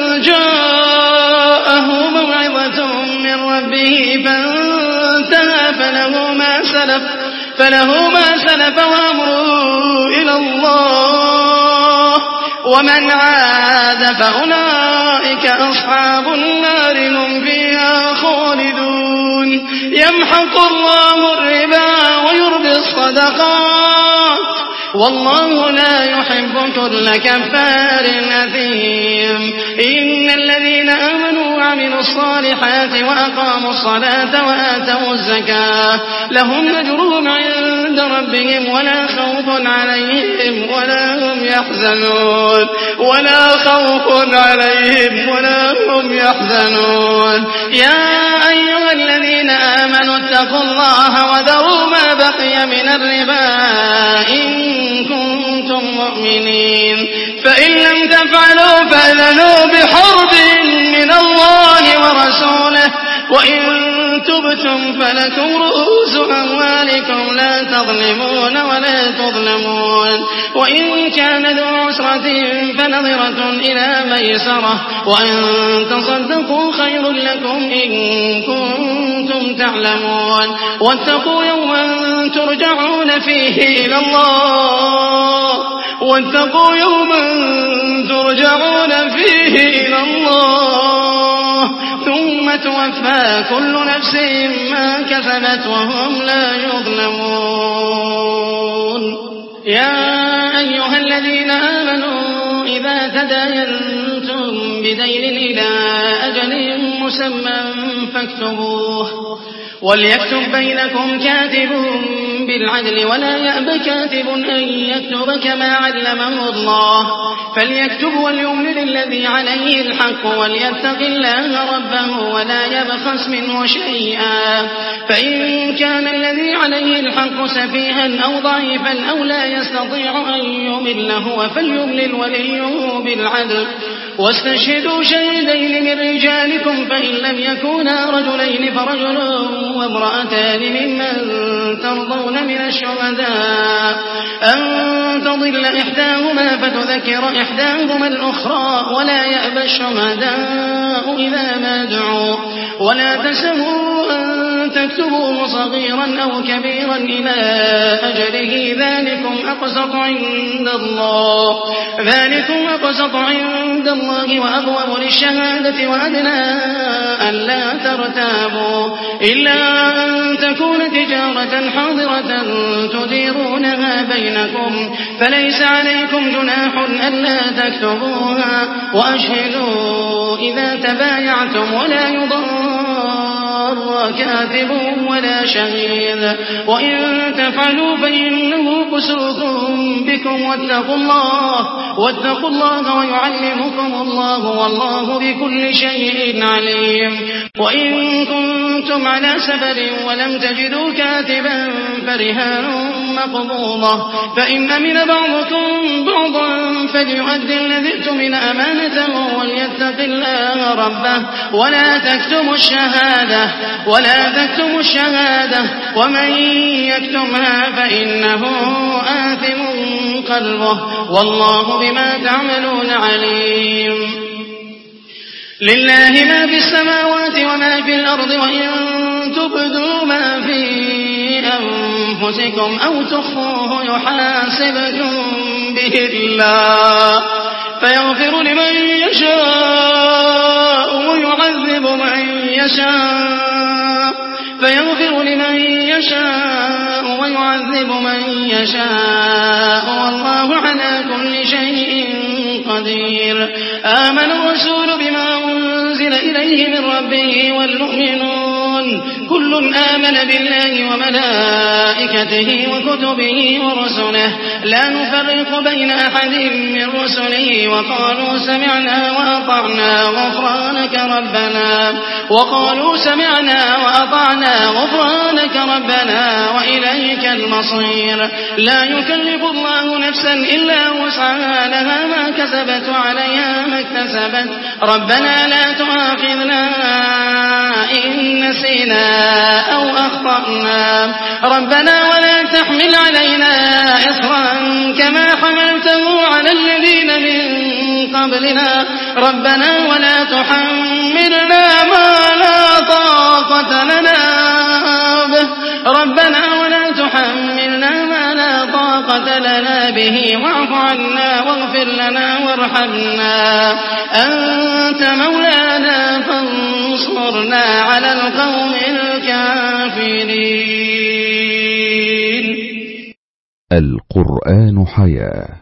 جاءه موعظة من ربه فانتهى فله ما سلف فله ما سلف وأمره إلى الله ومن عاد فأولئك أصحاب النار هم فيها خالدون يمحق الله الربا ويربي الصدقات والله لا يحب كل كفار أثيم إن الذين آمنوا وعملوا الصالحات وأقاموا الصلاة وآتوا الزكاة لهم أجرهم عند ربهم ولا خوف عليهم ولا هم يحزنون ولا خوف عليهم ولا هم يحزنون يا أيها الذين آمنوا اتقوا الله وذروا ما بقي من الربا إن كنتم مؤمنين فإن لم تفعلوا فأذنوا بحرب من الله ورسوله وإن تبتم فلكم رؤوس أموالكم لا تظلمون ولا تظلمون وإن كان ذو عسرة فنظرة إلى ميسرة وأن تصدقوا خير لكم إن كنتم تعلمون واتقوا يوما ترجعون فيه إلى الله واتقوا يوما ترجعون فيه إلى الله ثم توفى كل نفس ما كسبت وهم لا يظلمون يا أيها الذين آمنوا إذا تداينتم بدين إلى أجل مسمى فاكتبوه وليكتب بينكم كاتب بالعدل ولا يأب كاتب أن يكتب كما علمه الله فليكتب وليملل الذي عليه الحق وليتق الله ربه ولا يبخس منه شيئا فإن كان الذي عليه الحق سفيها أو ضعيفا أو لا يستطيع أن يمل هو فليملل وليه بالعدل واستشهدوا شهيدين من رجالكم فإن لم يكونا رجلين فرجل وامرأتان ممن ترضون من الشهداء أن تضل إحداهما فتذكر إحداهما الأخرى ولا يأبى الشهداء إذا ما دعوا ولا تسموا أن تكتبوه صغيرا أو كبيرا إلى أجله ذلكم أقسط عند الله ذلكم أقسط عند الله وأقوم للشهادة وأدنى أن لا ترتابوا إلا أن تكون تجارة حاضرة تديرونها بينكم فليس عليكم جناح ألا تكتبوها وأشهدوا إذا تبايعتم ولا يضار كاتب ولا شهيد وإن تفعلوا فإنه فسوق بكم واتقوا الله واتقوا الله ويعلمكم الله والله بكل شيء عليم وإن كنتم على سفر ولم تجدوا كاتبا فرهان مقبوضة فإن أمن بعضكم بعضا فليؤدي الذي اؤتمن أمانته وليتق الله ربه ولا تكتموا الشهادة ولا تكتموا الشهادة ومن يكتمها فإنه آثم قلبه والله بما تعملون عليم لله ما في السماوات وما في الأرض وإن تبدوا ما في أنفسكم أو تخفوه يحاسبكم به الله فيغفر لمن يشاء ويعذب من يشاء فيغفر لمن يشاء ويعذب من يشاء والله على كل شيء قدير. آمن الرسول بما أنزل إليه من ربه والمؤمنون كل آمن بالله وملائكته وكتبه ورسله لا نفرق بين أحد من رسله وقالوا سمعنا وأطعنا غفرانك ربنا وقالوا سمعنا وأطعنا غفرانك ربنا وإليك المصير. لا يكلف الله نفسا إلا وسعها لها ما كسبت وعليها ما اكتسبت ربنا لا تؤاخذنا إن نسينا أو أخطأنا ربنا ولا تحمل علينا إصرا كما حملته على الذين من قبلنا ربنا ولا تحملنا ما لا طاقة لنا به ربنا ولا تحملنا ما لا طاقة لنا به واعف عنا واغفر لنا وارحمنا أنت مولانا فانصرنا على القوم الكافرين. القرآن حياة